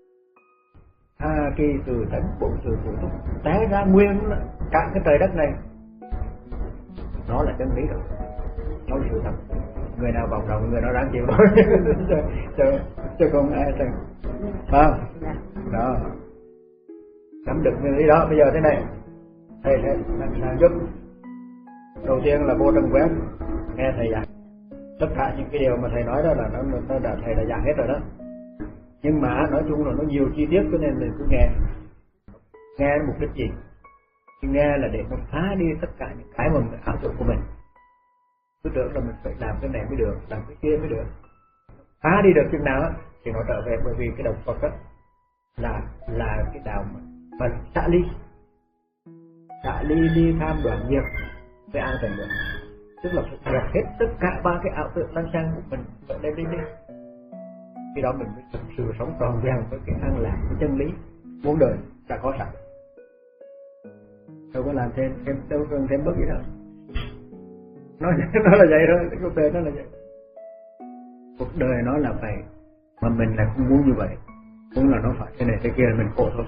A kỳ từ tánh bụng từ phụ túc, té ra nguyên cả cái trời đất này nó là chân lý rồi, nó là sự thật. Người nào vòng đồng người đó đáng chịu thôi. chứ, chứ không ai thôi. À, đó nắm được nguyên lý đó. Bây giờ thế này, thầy sẽ làm sao giúp. Đầu tiên là vô trong web nghe thầy giảng tất cả những cái điều mà thầy nói đó là nó, nó đã thầy đã giảng hết rồi đó. Nhưng mà nói chung là nó nhiều chi tiết cho nên mình cứ nghe. Nghe mục đích gì? Thì nghe là để nó phá đi tất cả những cái mà ảo tưởng của mình. Cứ tưởng là mình phải làm cái này mới được, làm cái kia mới được. Phá đi được chừng nào á thì nó trở về, bởi vì cái đạo Phật á là là cái đạo mà mình xả ly, xả ly ly tham đoạn diệt với an tịnh được. Tức là phải dẹp hết tất cả ba cái ảo tưởng lăng xăng của mình ở đây đi đi. Khi đó mình mới thực sự sống tròn vẹn với cái an lạc, cái chân lý muôn đời đã có sẵn. Đâu có làm thêm thêm đâu cần thêm bất gì đâu. Nó nó là vậy thôi, cuộc đời nó là vậy. Cuộc đời nó là vậy mà mình lại không muốn như vậy, muốn là nó phải thế này thế kia là mình khổ thôi.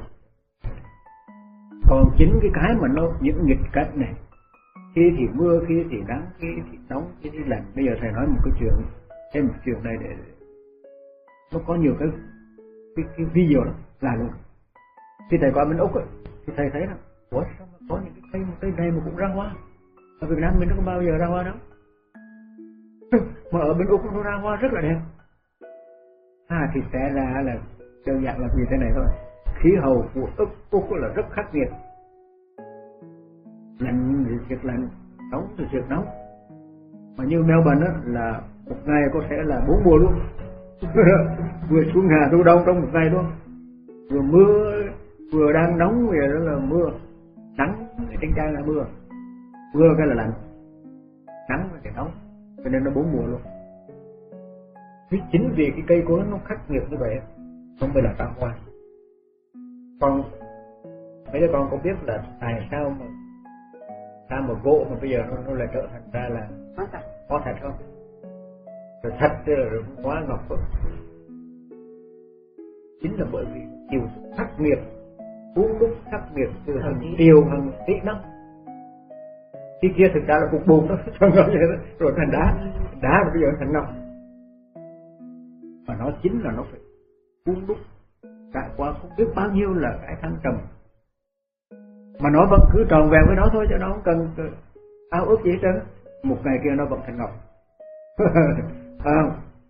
Còn chính cái cái mà nó những nghịch cảnh này, khi thì mưa, khi thì nắng, khi thì nóng, khi thì lạnh. Bây giờ thầy nói một cái chuyện, thêm một chuyện này để nó có nhiều cái cái, cái video đó là luôn. Khi thầy qua bên Úc ấy, thì thầy thấy là ủa sao mà có những cái cây một cây này mà cũng ra hoa. Ở Việt Nam mình nó không bao giờ ra hoa đâu. Mà ở bên Úc nó ra hoa rất là đẹp. À thì sẽ ra là đơn giản là như thế này thôi. Khí hậu của Úc, Úc là rất khắc nghiệt. Lạnh thì thiệt lạnh, nóng thì thiệt nóng. Mà như Melbourne á là một ngày có thể là bốn mùa luôn. Vừa xuống hà thu đông trong một ngày luôn. Vừa mưa, vừa đang nóng vậy đó là mưa. Nắng trên trang là mưa, mưa cái là lạnh, nắng thì nóng, cho nên nó bốn mùa luôn. Vì chính vì cái cây cối nó khắc nghiệt như vậy, không phải là tam hoa. Còn mấy đứa con có biết là tại sao mà sao mà gỗ mà bây giờ nó, nó lại trở thành ra là hóa thạch không? Rồi thạch tức là hóa ngọc không? Chính là bởi vì chịu khắc nghiệt, uống đúc khắc nghiệt từ hàng tiêu hàng tỷ năm. Khi kia thực ra là cục bùn đó, rồi thành đá, đá mà bây giờ thành ngọc. Và nó chính là nó phải uống đúc trải qua không biết bao nhiêu là cái thăng trầm, mà nó vẫn cứ tròn vẹn với nó thôi, cho nó không cần ao ước gì hết trơn. Một ngày kia nó vẫn thành ngọc. À,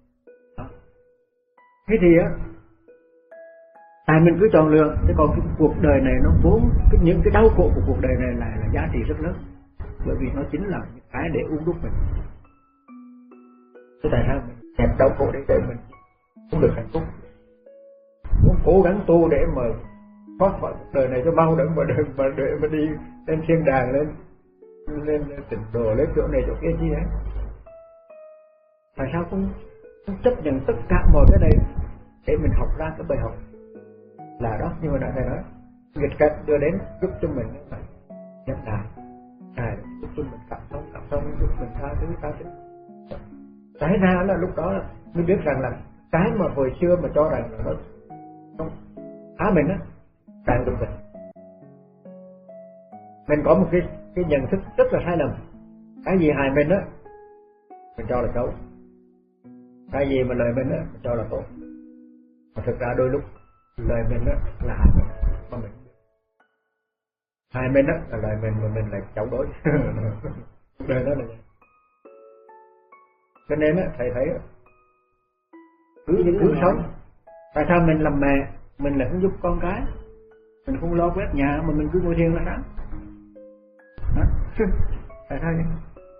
thế thì á, tại mình cứ chọn lựa. Thế còn cái cuộc đời này nó vốn cái, những cái đau khổ của cuộc đời này là, là giá trị rất lớn, bởi vì nó chính là những cái để uống đúc mình. Thế tại sao mình kẹp đau khổ để để mình không được hạnh phúc, muốn cố gắng tu để mà thoát khỏi cuộc đời này cho mau để mà để mà, để mà đi lên thiên đàng, lên lên, lên tịnh độ, lên chỗ này chỗ kia chi đấy. Tại sao không, không chấp nhận tất cả mọi cái này để mình học ra cái bài học là đó. Nhưng mà đã thầy nói nghịch cảnh đưa đến giúp cho mình nhận lại, à, giúp cho mình cảm thông cảm thông, giúp mình tha thứ tha thứ. Trái ra là lúc đó là mới biết rằng là cái mà hồi xưa mà cho rằng là nó không phá mình á, càng được mình. Mình có một cái cái nhận thức rất là sai lầm. Cái gì hại mình á mình cho là xấu, cái gì mà lợi mình á mình cho là tốt. Mà thực ra đôi lúc lời mình á là hại mình mà mình hại mình á là lời mình mà mình lại chống đối. Đời đó là vậy. Cho nên á thầy thấy cứ cứ sống. Tại sao mình làm mẹ mình lại không giúp con cái, mình không lo quét nhà mà mình cứ ngồi thiền là sao? Tại sao vậy?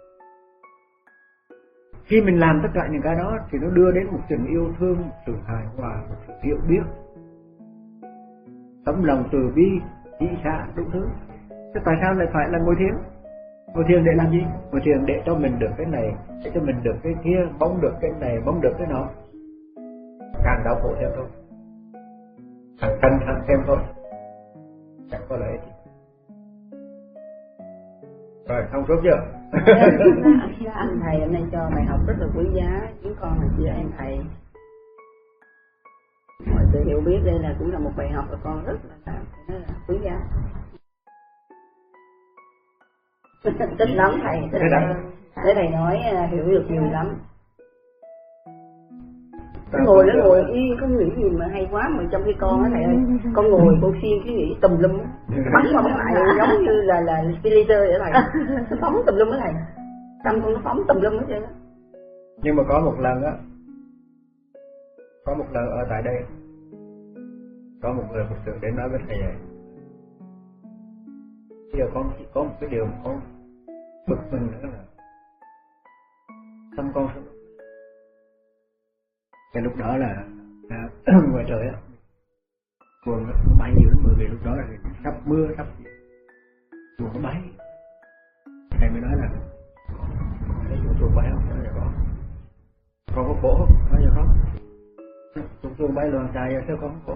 Khi mình làm tất cả những cái đó thì nó đưa đến một tình yêu thương, một sự hài hòa, một sự hiểu biết, tấm lòng từ bi, chỉ xả đủ thứ. Thế tại sao lại phải là ngồi thiền? Ngồi thiền để làm gì? Ngồi thiền để cho mình được cái này, để cho mình được cái kia, bóng được cái này, bóng được cái nọ. Càng đau khổ thêm thôi, càng căng thẳng thêm thôi, chẳng có lợi gì. Rồi, không tốt chưa?
Dạ, anh thầy hôm nay cho bài học rất là quý giá. Chúng con là chị em thầy, mọi sự hiểu biết đây là cũng là một bài học và con rất là rất là quý giá. Thích lắm thầy, thích lắm. Để thầy nói hiểu được nhiều lắm. Cái ngồi nó ngồi y có nghĩ gì mà hay quá, mà trong khi con á thầy ơi, con ngồi con suy cái nghĩ tùm lum, bắn qua bắn lại giống như là là spiritor vậy thầy, nó phóng tùm lum đó thầy, tâm con nó phóng tùm lum hết trơn á.
Nhưng mà có một lần á, có một lần ở tại đây, có một người Phật tử đến nói với thầy này, bây giờ con chỉ có một cái điều mà con bực mình nữa là tâm con sẽ cái lúc đó là à, ngoài trời á, chuồng nó bay nhiều lắm, bởi vì lúc đó là sắp mưa sắp chuồng nó bay. Thầy mới nói là thấy chuồng bay không? Nói là có. Con có khổ không? Nói là có. Chuồng chuồng bay loạn xài sao con không khổ?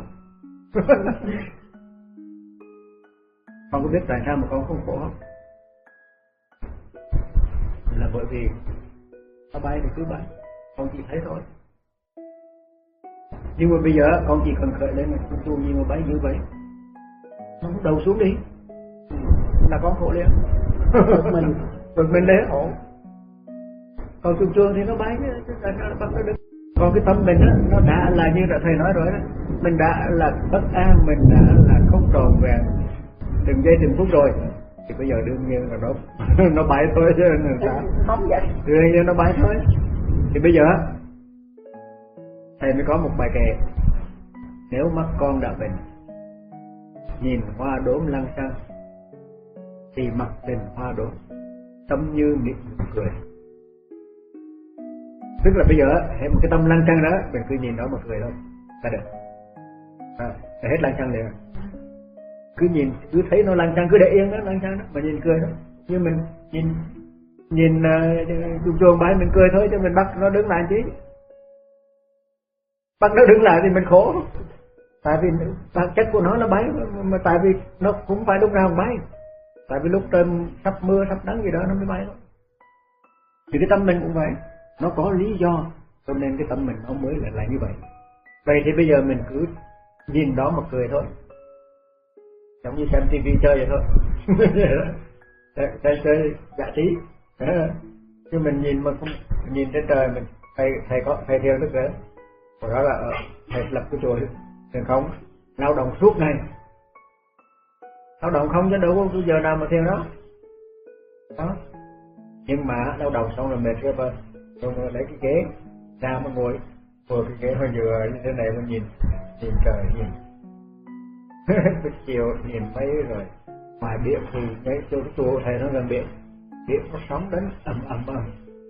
Con có biết tại sao mà con không khổ không? Là bởi vì nó bay thì cứ bay, con chỉ thấy thôi. Nhưng mà bây giờ con chỉ cần khởi lên mà chuông chuông gì mà bay như vậy, nó đầu xuống đi là con khổ liền. mình mình mình lấy khổ. Còn chuông chuông thì nó bay chứ, nó bắt nó đứng. Còn cái tâm mình đó, nó đã là như là thầy nói rồi đó, mình đã là bất an, mình đã là không tròn vẹn từng giây từng phút rồi, thì bây giờ đương nhiên là nó nó bay thôi chứ làm sao?
Không vậy.
Đương nhiên nó bay thôi. Thì bây giờ thầy mới có một bài kệ: nếu mắt con đã bệnh, nhìn hoa đốm lăng xăng, thì mặc tình hoa đốm, tâm như nụ cười. Tức là bây giờ hết một cái tâm lăng xăng đó, mình cứ nhìn nó mà cười thôi là được. À, hết lăng xăng liền. Cứ nhìn, cứ thấy nó lăng xăng, cứ để yên đó, lăng xăng đó, mà nhìn cười đó. Nhưng mình nhìn nhìn uh, chuông chuông bay mình cười thôi, chứ mình bắt nó đứng lại chứ. Bắt nó đứng lại thì mình khổ. Tại vì bản chất của nó là bay, mà tại vì nó cũng phải lúc nào cũng bay. Tại vì lúc trời sắp mưa, sắp nắng gì đó nó mới bay thôi. Thì cái tâm mình cũng vậy, nó có lý do, cho nên cái tâm mình nó mới là, là như vậy. Vậy thì bây giờ mình cứ nhìn đó mà cười thôi, giống như xem tivi chơi vậy thôi. Chơi chơi giải trí. Chứ mình nhìn mà không nhìn trên trời, mình thầy thầy có thầy thiền tức đấy. Còn đó là thầy lập cái chùa thiền không, lao động suốt ngày, lao động không chứ đâu có giờ nào mà thiền đó. Đó. Nhưng mà lao động xong rồi mệt chưa vâng, xong rồi lấy cái ghế ra mà ngồi, ngồi cái ghế hơi vừa như thế này mà nhìn, nhìn trời nhìn. Buổi chiều nhìn mấy rồi ngoài biển thì cái chỗ cái chùa thầy nó gần biển, biển có sóng đánh ầm ầm ầm.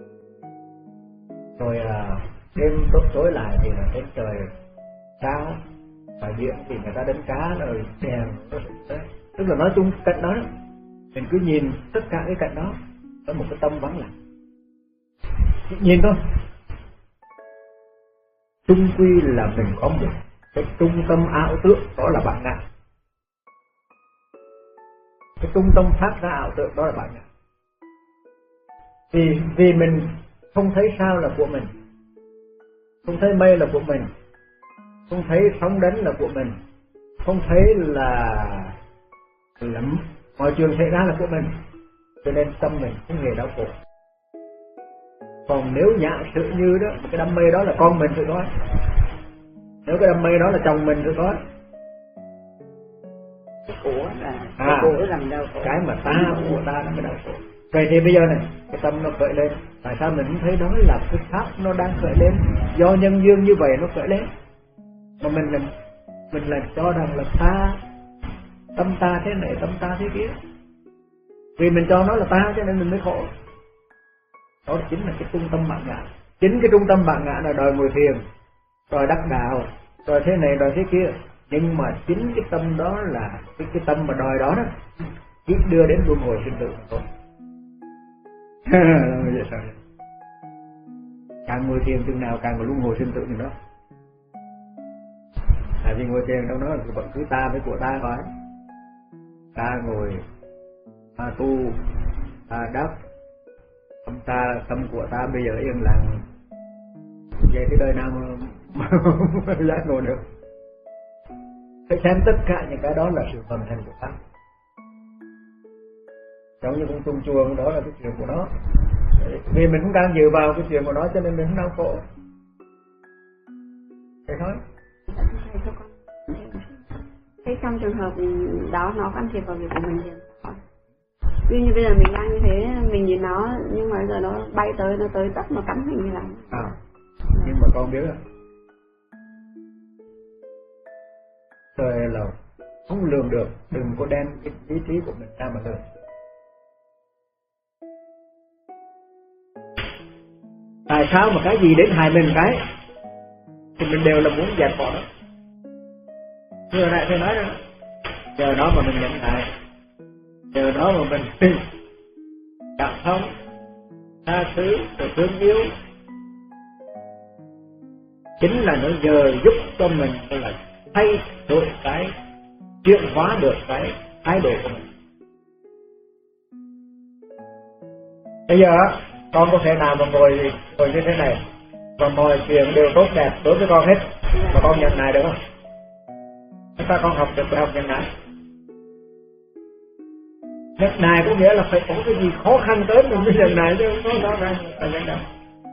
Rồi à, đêm tối tối lại thì là đến trời sao, ngoài biển thì người ta đánh cá rồi đèn. Tức là nói chung cạnh đó, mình cứ nhìn tất cả cái cạnh đó có một cái tâm vắng lặng, nhìn thôi. Chung quy là mình có một cái trung tâm ảo tưởng, đó là bản ngã. Cái trung tâm phát ra ảo tưởng đó là bản ngã. Vì vì mình không thấy sao là của mình, không thấy mây là của mình, không thấy sóng đánh là của mình, không thấy là là mọi chuyện xảy ra là của mình, cho nên tâm mình không hề đau khổ. Còn nếu giả sử như đó, cái đam mê đó là con mình thì có, nếu cái đam mê đó là chồng mình thì có,
cái của là cái
à,
của làm đau khổ,
cái mà ta của ta nó mới đau khổ. Vậy thì bây giờ này, cái tâm nó khởi lên, tại sao mình không thấy đó là cái pháp nó đang khởi lên, do nhân duyên như vậy nó khởi lên, mà mình là mình là cho rằng là ta, tâm ta thế này, tâm ta thế kia, vì mình cho nó là ta cho nên mình mới khổ. Đó chính là cái trung tâm bản ngã. Chính cái trung tâm bản ngã là đòi ngồi thiền, đòi đắc đạo, đòi thế này, đòi thế kia. Nhưng mà chính cái tâm đó là cái, cái tâm mà đòi đó đó chỉ đưa đến luân hồi sinh tử thôi. vậy sao? Càng ngồi thiền chừng nào càng có luân hồi sinh tử chừng đó. Tại vì ngồi thiền đâu đó là vẫn cứ ta với của ta thôi. Ta ngồi, ta tu, ta đắp, tâm ta, tâm của ta bây giờ yên lặng. Vậy cái đời nào mà giác ngồi được? Phải xem tất cả những cái đó là sự vận hành của ta. Giống như con tung chuồng đó là cái chuyện của nó. Vì mình cũng đang dựa vào cái chuyện của nó cho nên mình không đau khổ. Thế thôi.
Thế trong trường hợp đó nó can thiệp vào việc của mình thì sao? Ví như bây giờ mình đang như thế, mình nhìn nó nhưng mà giờ nó bay tới, nó tới tấp nó cắn mình như này.
À, nhưng mà con biết rồi. Trời là không lường được, đừng có đem cái ý trí của mình ra mà lường. Tại sao mà cái gì đến hại mình cái thì mình đều là muốn dẹp bỏ nó. Như hồi nãy thầy nói đó, giờ đó mà mình nhận lại, giờ đó mà mình cảm thông, tha thứ, rồi thương yêu, chính là nó giờ giúp cho mình là thay đổi cái, chuyển hóa được cái thái độ của mình. Bây giờ con có thể nào mà ngồi ngồi như thế này và mọi chuyện đều tốt đẹp đối với con hết mà con nhận lại được không? Chúng ta con học được bài học nhận lại. Nhận lại có nghĩa là phải có cái gì khó khăn tới mình mới nhận lại chứ không có rõ ràng là nhận lại.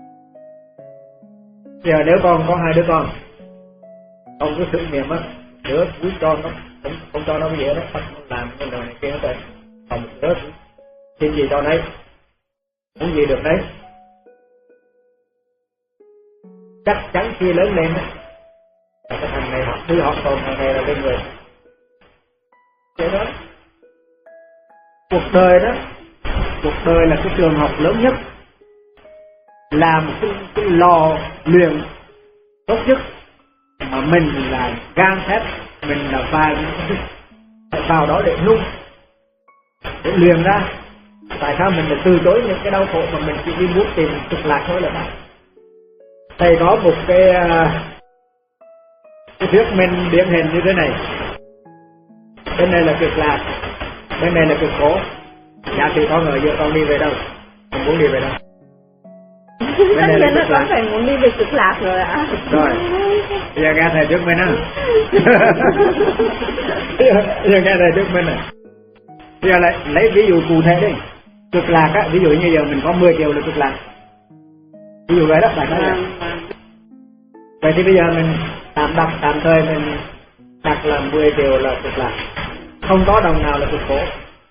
Giờ nếu con có hai đứa con, con cứ thử nghiệm á, đứa cứ cho nó, không, không cho nó cái gì đó, bắt nó làm cái đồ này kia hết rồi, còn một đứa xin gì cho đấy, muốn gì được đấy. Chắc chắn khi lớn lên á, là cái thằng này học thứ học còn thằng này là lên người. Vậy đó. Cuộc đời đó, cuộc đời là cái trường học lớn nhất, là một cái, cái lò luyện tốt nhất mà mình là gan thép, mình là vàng, phải vào đó để nung, để luyện ra. Tại sao mình lại từ chối những cái đau khổ mà mình chỉ đi muốn tìm cực lạc thôi là sao? Thầy có một cái cái thuyết minh điển hình như thế này. Bên này là cực lạc, bên này là cực khổ. Dạ thì con ở giữa con đi về đâu? Con muốn đi về đâu?
Bên này là cực lạc. Phải muốn đi về cực lạc rồi ạ.
Rồi, bây giờ nghe thầy thuyết minh á. Bây giờ nghe thầy thuyết minh này. Bây giờ lại lấy ví dụ cụ thể đi. Cực lạc á, ví dụ như giờ mình có mười triệu là cực lạc. Ví dụ vậy đó, đại khái vậy. Vậy thì bây giờ mình tạm đặt, tạm thời mình đặt là mười triệu là cực lạc. Không có đồng nào là cực khổ.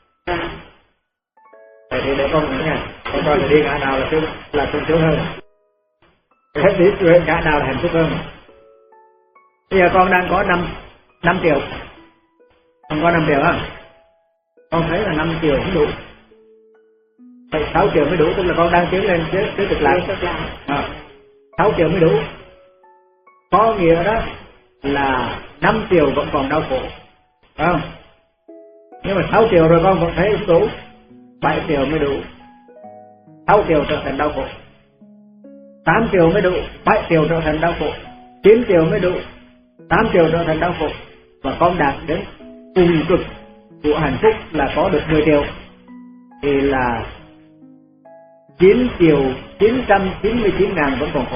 Vậy thì để con nghĩ nha, con coi là đi ngã nào là sướng, là sung sướng hơn. Thế thì ngã nào là hạnh phúc hơn. Bây giờ con đang có năm triệu. Con có năm triệu á. Con thấy là năm triệu không đủ. Vậy sáu triệu mới đủ, tức là con đang tiến lên tới tới cực lạc. À, sáu triệu mới đủ. Có nghĩa đó là năm triệu vẫn còn đau khổ. Phải không? Nhưng mà sáu triệu rồi con vẫn thấy không đủ. bảy triệu mới đủ. sáu triệu trở thành đau khổ. tám triệu mới đủ. bảy triệu trở thành đau khổ. chín triệu mới đủ. tám triệu trở thành đau khổ. Và con đạt đến cùng cực của hạnh phúc là có được mười triệu. Thì là chín triệu chín trăm chín mươi chín ngàn vẫn còn khổ.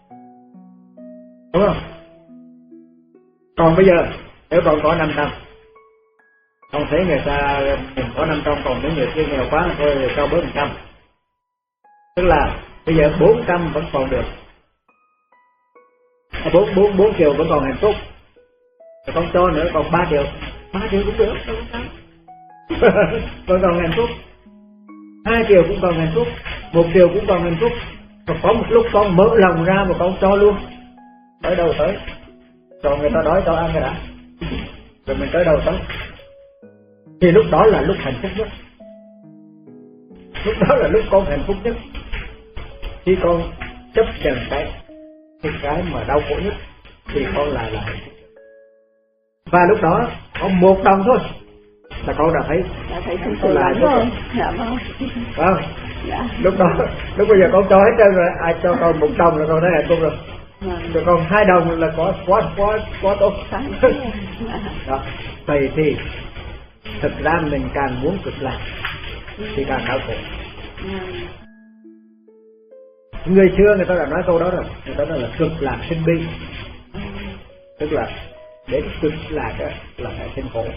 Đúng không? Còn bây giờ nếu con có năm trăm, con thấy người ta mình có năm trăm còn những người kia nghèo quá thôi cho bốn trăm, tức là bây giờ bốn trăm vẫn còn được, bốn bốn bốn triệu vẫn còn hạnh phúc. Rồi con cho nữa còn ba triệu, ba triệu cũng được, đâu có sao. Vẫn còn hạnh phúc. Hai triệu cũng còn hạnh phúc, một triệu cũng còn hạnh phúc. Và có một lúc con mở lòng ra mà con cho luôn, tới đâu tới, cho người ta đói cho ăn cái đã, rồi mình tới đâu tới. Thì lúc đó là lúc hạnh phúc nhất. Lúc đó là lúc con hạnh phúc nhất. Khi con chấp nhận cái cái cái mà đau khổ nhất thì con là là hạnh phúc. Và lúc đó có một đồng thôi, là con đã thấy
đã thấy sự sự lắm rồi. Dạ vâng.
Vâng.
Dạ.
Lúc đó lúc bây giờ con cho hết trơn rồi, ai cho con một đồng là con thấy hạnh phúc rồi.
Vâng.
Rồi còn hai đồng là có quá quá quá tốt. Đó. Vậy thì thực ra mình càng muốn cực lạc thì càng đau khổ. Người xưa người ta đã nói câu đó rồi, người ta nói là cực lạc sinh bi, tức là để cực lạc đó là phải sinh khổ.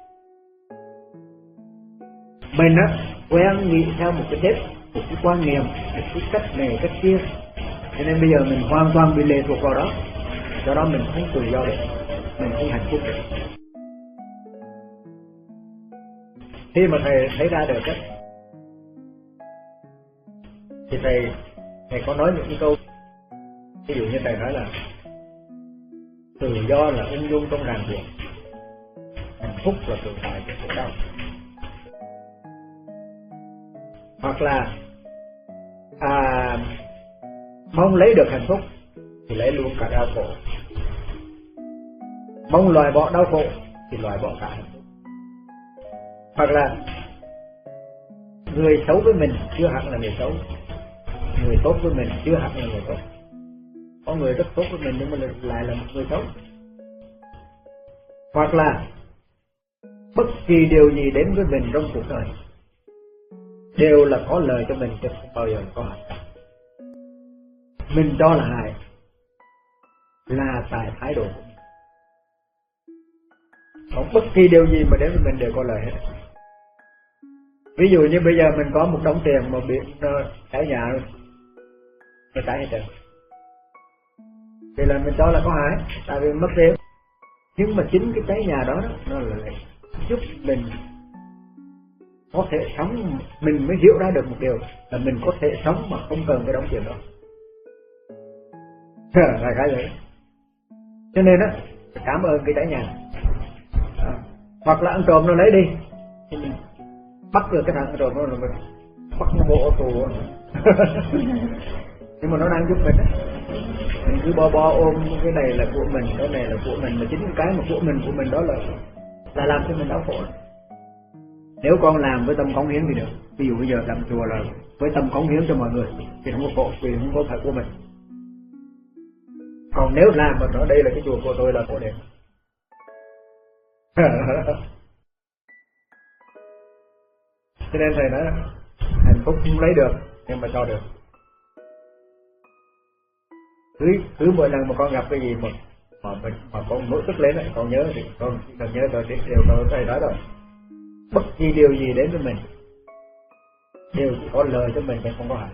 Mình á quen nghĩ theo một cái nếp, một cái quan niệm, một cái cách này cách kia, cho nên bây giờ mình hoàn toàn bị lệ thuộc vào đó, do đó mình không tự do được, mình không hạnh phúc được. Khi mà thầy thấy ra được á, thì thầy thầy có nói những cái câu, ví dụ như thầy nói là tự do là ung dung trong ràng buộc, hạnh phúc là tự tại của khổ đau. Hoặc là à, mong lấy được hạnh phúc thì lấy luôn cả đau khổ, mong loại bỏ đau khổ thì loại bỏ cả hạnh phúc. Hoặc là người xấu với mình chưa hẳn là người xấu, người tốt với mình chưa hẳn là người tốt. Có người rất tốt với mình nhưng mà lại là một người xấu. Hoặc là bất kỳ điều gì đến với mình trong cuộc đời đều là có lợi cho mình, chứ không bao giờ có hại. Mình cho là hại là tại thái độ của mình. Còn bất kỳ điều gì mà đến với mình đều có lợi hết. Ví dụ như bây giờ mình có một đống tiền mà bị cháy nhà, nó cháy hết trơn, thì là mình cho là có hại, tại vì mất tiền. Nhưng mà chính cái cháy nhà đó, đó nó là giúp mình có thể sống, mình mới hiểu ra được một điều là mình có thể sống mà không cần cái đống tiền đó. Là cái vậy. Cho nên á, cảm ơn cái cháy nhà. À, hoặc là ăn trộm nó lấy đi, thì mình bắt được cái thằng ăn trộm nó là mình bắt nó bộ ô tô. Nhưng mà nó đang giúp mình á. Mình cứ bo bo ôm cái này là của mình, cái này là của mình, mà chính cái mà của mình của mình đó là là làm cho mình đau khổ. Nếu con làm với tâm cống hiến thì được. Ví dụ bây giờ làm chùa là với tâm cống hiến cho mọi người thì không có khổ, vì không có phải của mình. Còn nếu làm mà nói đây là cái chùa của tôi là khổ đẹp. Cho nên thầy nói hạnh phúc không lấy được nhưng mà cho được. Cứ, cứ mỗi lần mà con gặp cái gì mà mà, mình, mà con nổi tức lên ấy, con nhớ thì con chỉ cần nhớ rồi thì đều con thầy nói rồi. Bất kỳ điều gì đến với mình đều có lời cho mình, nhưng không có hại.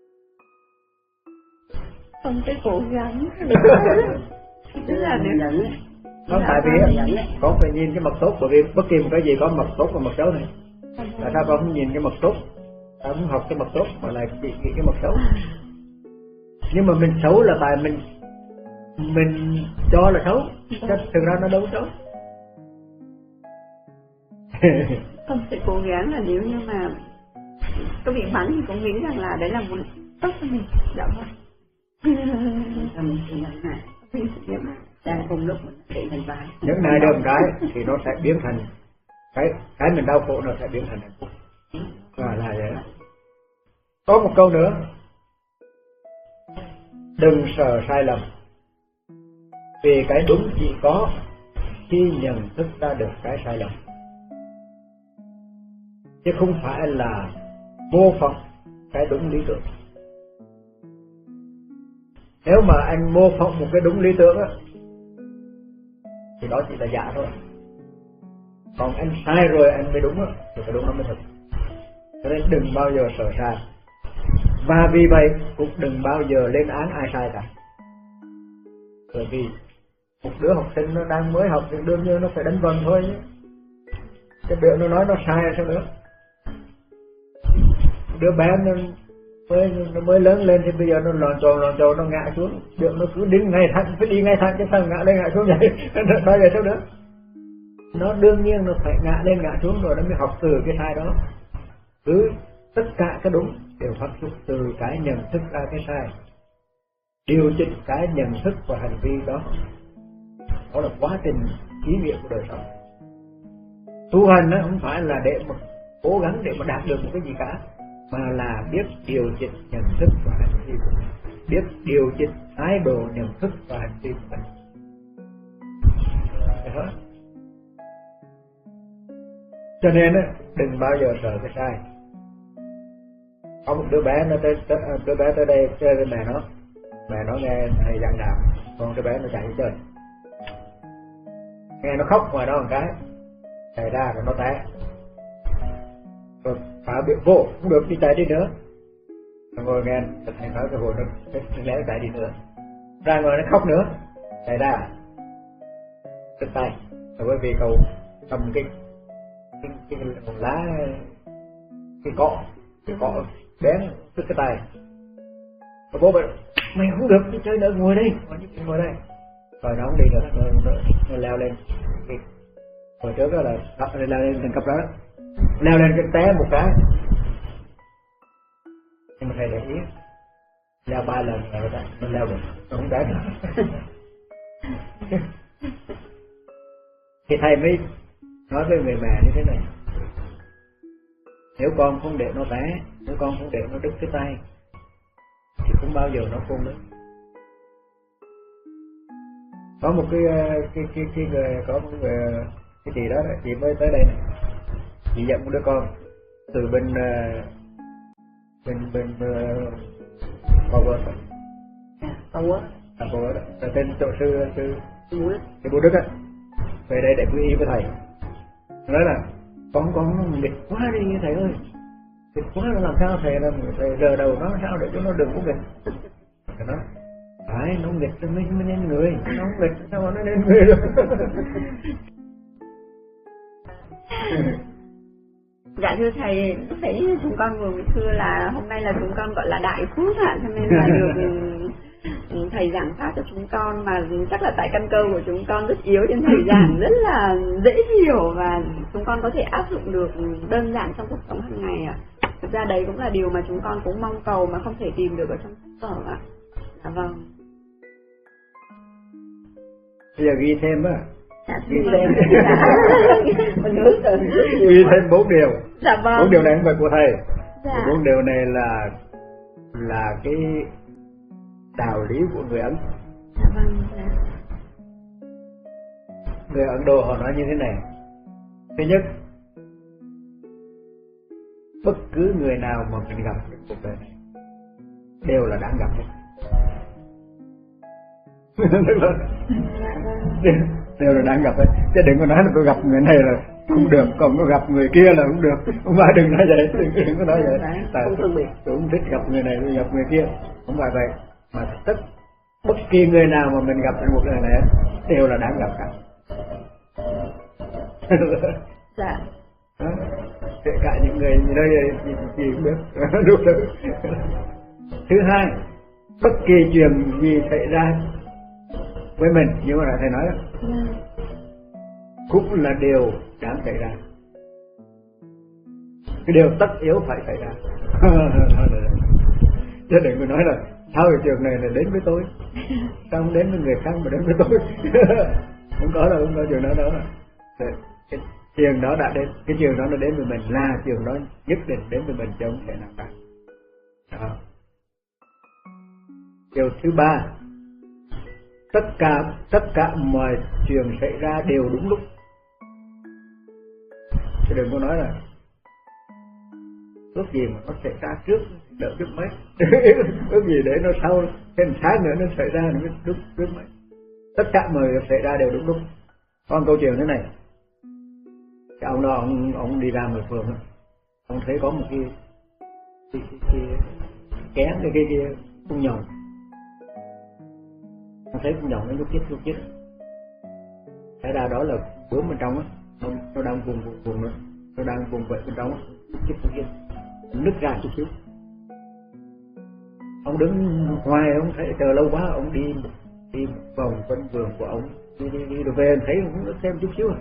Không phải cố gắng. Tức là nếu
Không, tại vì con phải nhìn cái mặt tốt, bởi vì bất kỳ một cái gì có mặt tốt và mặt xấu này. Tại sao con không nhìn cái mặt tốt, ta không học cái mặt tốt mà lại bị nghĩ cái mặt xấu? Nhưng mà mình xấu là tại mình mình cho là xấu, chứ thực ra nó đâu có xấu.
Không phải cố gắng là nếu như mà có bị bắn thì cũng nghĩ rằng là đấy là một tốt cho mình. Dạ vâng.
Không thì nhẫn nại, đang cùng lúc mình bị thành vái.
Nhẫn nại được một cái thì nó sẽ biến thành cái cái mình đau khổ, nó sẽ biến thành hạnh phúc. Và là vậy. Có một câu nữa, đừng sợ sai lầm, vì cái đúng chỉ có khi nhận thức ra được cái sai lầm, chứ không phải là mô phỏng cái đúng lý tưởng. Nếu mà anh mô phỏng một cái đúng lý tưởng á, thì đó chỉ là giả thôi. Còn anh sai rồi anh mới đúng á, thì cái đúng nó mới thật. Cho nên đừng bao giờ sợ sai. Và vì vậy cũng đừng bao giờ lên án ai sai cả. Bởi vì một đứa học sinh nó đang mới học thì đương nhiên nó phải đánh vần thôi nhé. Cái đứa nó nói nó sai sao nữa. Đứa bé nó mới, nó mới lớn lên thì bây giờ nó lòn tròn lòn tròn nó ngã xuống. Đứa nó cứ đứng ngay thẳng, phải đi ngay thẳng chứ sao ngã lên ngã xuống vậy. Nói vậy sao nữa. Nó đương nhiên nó phải ngã lên ngã xuống rồi nó mới học từ cái sai đó. Cứ tất cả cái đúng đều phát xuất từ cái nhận thức ra cái sai, điều chỉnh cái nhận thức và hành vi đó. Đó là quá trình ý nghĩa của đời sống. Tu hành nó không phải là để mà cố gắng để mà đạt được một cái gì cả, mà là biết điều chỉnh nhận thức và hành vi của mình, biết điều chỉnh thái độ nhận thức và hành vi của mình. Đó. Cho nên á, đừng bao giờ sợ cái sai. Có một đứa bé nó tới, tới đứa bé tới đây chơi với mẹ nó, mẹ nó nghe thầy giảng đạo, con đứa bé nó chạy đi chơi, nghe nó khóc ngoài đó một cái, thầy ra rồi nó té, rồi phải bị vô không được đi chạy đi nữa, rồi ngồi nghe thầy nói cái hồi nó lẽ chạy đi nữa, ra ngoài nó khóc nữa, thầy ra trên tay, rồi bởi vì cậu cầm cái cái cái, cái lá cái cọ cái cọ bén tức cái tay, rồi bố bảo mày không được đi chơi nữa, ngồi đây, ngồi đây, rồi nó không đi nữa, nó, nó, nó leo lên cái hồi trước đó là leo lên thành cấp đó, leo lên cái té một cái, nhưng mà thầy để ý leo ba lần rồi đó, nó leo được, nó không té nữa. Thì thầy mới nói với người mẹ như thế này: nếu con không để nó té, nếu con không để nó đứt cái tay, thì không bao giờ nó khôn lớn. Có một cái cái cái cái người, có một người cái chị đó, chị mới tới đây này, chị dẫn một đứa con từ bên bên bên Pau Vớt,
Pau Vớt,
à Pau Vớt, là tên chỗ sư sư sư Bố Đức á, về đây để quy y với thầy. Nói là con con nghịch quá đi thầy ơi, nghịch quá nó làm sao thầy làm thầy rờ đầu nó sao để cho nó đừng có nghịch. Thầy nói phải, nó nghịch cho mới mới nên người, nó không nghịch sao mà nó nên người được.
Dạ thưa thầy, thấy chúng con vừa xưa là hôm nay là chúng con gọi là đại phước ạ, cho nên là được thầy giảng pháp cho chúng con, mà chắc là tại căn cơ của chúng con rất yếu nên thầy giảng rất là dễ hiểu và chúng con có thể áp dụng được đơn giản trong cuộc sống hàng ngày ạ. Thực ra đấy cũng là điều mà chúng con cũng mong cầu mà không thể tìm được ở trong sách vở ạ. Dạ vâng.
Bây giờ ghi thêm á.
Dạ,
ghi thêm.
Mình hướng từ
ghi thêm bốn điều.
Dạ vâng.
Bốn điều này không phải của thầy.
Dạ.
Bốn điều này là là cái đạo lý của người Ấn.
Dạ vâng. Dạ.
Người Ấn Độ họ nói như thế này: thứ nhất, bất cứ người nào mà mình gặp trong cuộc đời này đều là đáng gặp. Đều là đáng gặp ấy, chứ đừng có nói là tôi gặp người này là không được, còn có gặp người kia là không được. Không phải, đừng nói vậy, đừng, đừng có nói vậy. Tại
không phân biệt,
tôi không thích gặp người này, tôi gặp người kia, không phải vậy. Mà tất bất kỳ người nào mà mình gặp trong cuộc đời này đều là đáng gặp cả.
Dạ.
Kể cả những người như đây gì, gì cũng biết. Đúng rồi. Thứ hai, bất kỳ chuyện gì xảy ra với mình, như mà thầy nói đó, cũng là điều đáng xảy ra, cái điều tất yếu phải xảy ra. Chứ đừng có nói là sao cái chuyện này là đến với tôi, sao không đến với người khác mà đến với tôi. Không có đâu, không có chuyện đó đâu. Cái chuyện đó đã đến, cái chuyện đó nó đến với mình là chuyện đó nhất định đến với mình, chứ không thể nào khác. Đó. Điều thứ ba, tất cả tất cả mọi chuyện xảy ra đều đúng lúc. Chứ đừng có nói là ước gì mà nó xảy ra trước đợi trước mấy. Ước gì để nó sau thêm sáng nữa nó xảy ra nó đúng trước mấy. Tất cả mọi việc xảy ra đều đúng lúc. Có một câu chuyện thế này: cái ông đó ông ông đi ra ngoài phường, ông thấy có một cái cái cái, cái kén cái cái cái con nhộng, ông thấy con nhộng nó nhúc nhích nhúc nhích, cái ra đó là bướm bên trong á, nó, nó đang vùng vùng vùng nữa, nó đang vùng vậy bên trong á, nhúc nhích nhúc nhích, nứt ra chút xíu. Ông đứng ngoài, ông thấy chờ lâu quá, ông đi đi vòng quanh vườn của ông, đi đi đi rồi về thấy cũng nứt thêm chút xíu.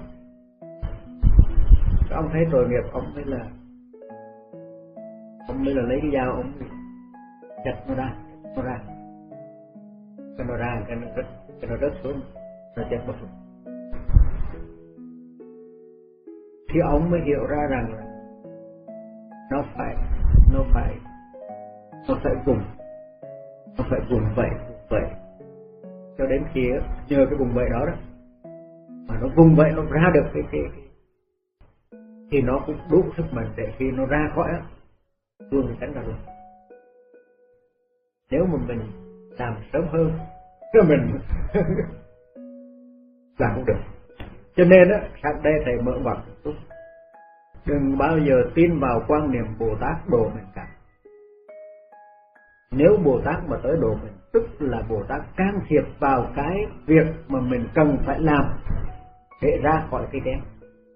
Ông thấy tội nghiệp, ông mới là ông mới là lấy cái dao, ông chặt nó ra, nó ra, cái nó ra, cái nó rớt, cái nó rớt xuống, nó chết mất. thì ông mới hiểu ra rằng là nó phải nó phải nó phải vùng nó phải vùng vẫy vùng vẫy cho đến khi nhờ cái vùng vẫy đó đó mà nó vùng vẫy nó ra được cái cái, cái thì nó cũng đủ sức mạnh để khi nó ra khỏi á luôn tránh ra luôn. Nếu mà mình làm sớm hơn thì mình làm không được. Cho nên á sáng đây thầy mở ngoặt một chút, đừng bao giờ tin vào quan niệm Bồ Tát độ mình cả. Nếu Bồ Tát mà tới độ mình, tức là Bồ Tát can thiệp vào cái việc mà mình cần phải làm để ra khỏi cái kén.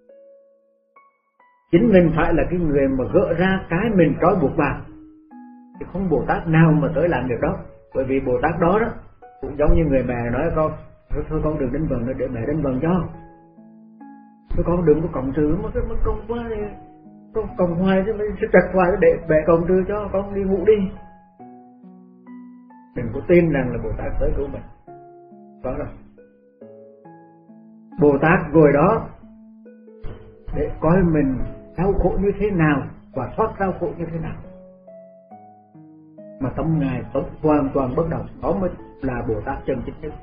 Chính mình phải là cái người mà gỡ ra cái mình trói buộc vào, thì không Bồ Tát nào mà tới làm được đó. Bởi vì Bồ Tát đó đó cũng giống như người mẹ nói con, thôi, thôi con đừng đánh vần nữa, để mẹ đánh vần cho. Thôi con đừng có cộng trừ mà cái mất công quá đi, con cộng hoài chứ sẽ chặt hoài, để mẹ cộng trừ cho, con đi ngủ đi. Đừng có tin rằng là Bồ Tát tới cứu mình. Đó là Bồ Tát ngồi đó để coi mình đau khổ như thế nào và thoát đau khổ như thế nào. Mà tâm Ngài tốt hoàn toàn bất động, đó mới là Bồ Tát chân chính nhất.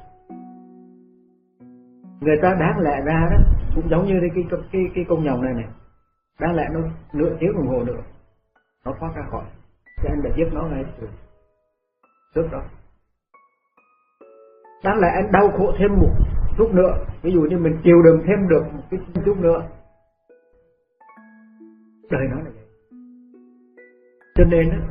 Người ta đáng lẽ ra đó cũng giống như cái cái cái, cái con nhộng này này, đáng lẽ nó nửa tiếng đồng hồ nữa nó thoát ra khỏi, cho anh đã giết nó ngay từ trước đó. Đáng lẽ anh đau khổ thêm một chút nữa, ví dụ như mình chịu đựng thêm được một cái chút nữa, đời nó là vậy. Cho nên đó,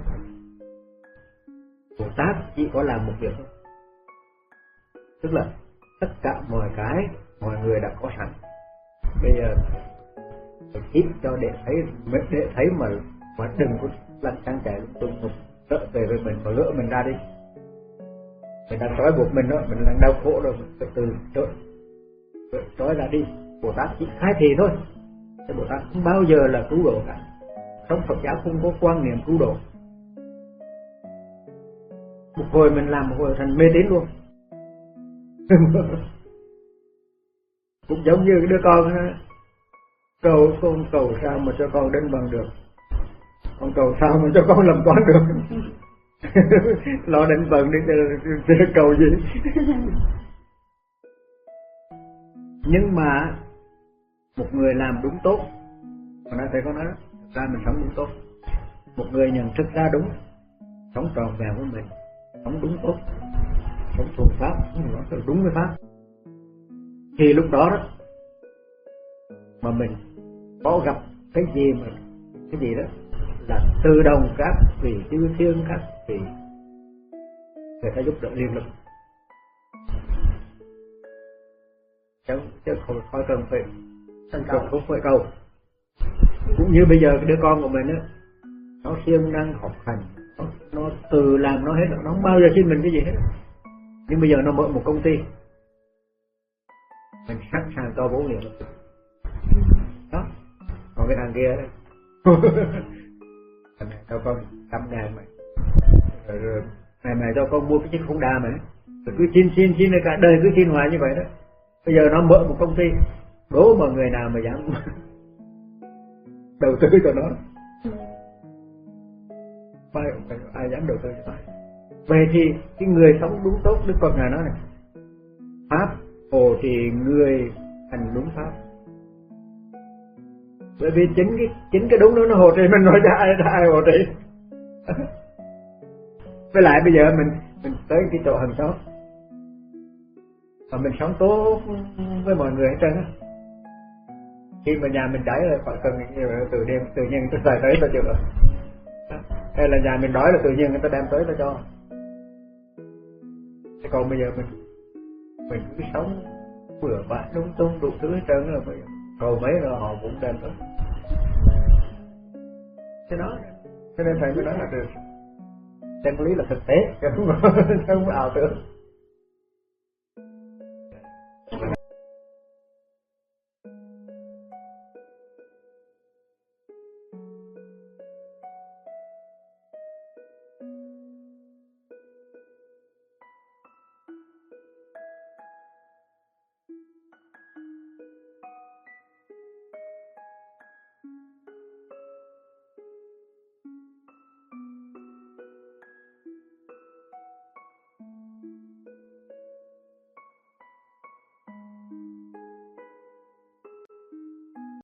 Bồ Tát chỉ có làm một việc thôi, tức là tất cả mọi cái mọi người đã có sẵn, bây giờ phải tiếp cho để thấy để thấy mà mà đừng có lăn căng chạy lung tung một sợ về với mình và gỡ mình ra đi. Mình đang trói buộc mình đó, mình đang đau khổ rồi, mình phải từ trói trói ra đi. Bồ Tát chỉ khai thị thôi, chứ Bồ Tát không bao giờ là cứu độ cả. Trong Phật giáo không có quan niệm cứu độ. Một hồi mình làm một hồi thành mê tín luôn. Cũng giống như cái đứa con đó, cầu con cầu sao mà cho con đến bằng được, con cầu sao mà cho con làm con được. Lo đến bằng đi để cầu gì. Nhưng mà một người làm đúng tốt, mà nói thầy có nói đó, ra mình sống đúng tốt. Một người nhận thức ra đúng, sống tròn vẹn với mình, sống đúng tốt, sống thuần pháp, sống đúng với pháp, thì lúc đó đó mà mình có gặp cái gì mà cái gì đó là tự động các vị chư thiên, các vị người ta giúp đỡ liên lực, chứ chứ không phải cần phải cần không phải cầu. Cũng như bây giờ cái đứa con của mình á, nó siêng năng học hành, nó, nó tự làm nó hết, nó không bao giờ xin mình cái gì hết. Nhưng bây giờ nó mở một công ty, mình sẵn sàng cho bố liền đó. Còn cái thằng kia đấy, mày cho con trăm ngàn mày, rồi, rồi mày mày cho con mua cái chiếc Honda mày, rồi cứ xin xin xin cả đời cứ xin hoài như vậy đó. Bây giờ nó mở một công ty, đố mà người nào mà dám đầu tư cho nó, ai, ai dám đầu tư cho nó. Vậy thì cái người sống đúng tốt, Đức Phật Ngài nói này, pháp hộ trì người hành đúng pháp. Bởi vì chính cái chính cái đúng đó nó hộ trì mình, nói ra ai ra ai hộ trì. Với lại bây giờ mình mình tới cái chỗ hàng xóm mà mình sống tốt với mọi người hết trơn á, khi mà nhà mình cháy là phải cần nhiều tự nhiên tự nhiên người ta xài tới ta chịu rồi, hay là nhà mình đói là tự nhiên người ta đem tới ta cho. Thế còn bây giờ mình mình cứ sống bừa bãi lung tung đủ thứ hết trơn rồi, bây giờ cầu mấy rồi họ cũng đem tới. Thế đó, cho nên thầy mới nói là được chân lý là thực tế, chứ không ảo tưởng.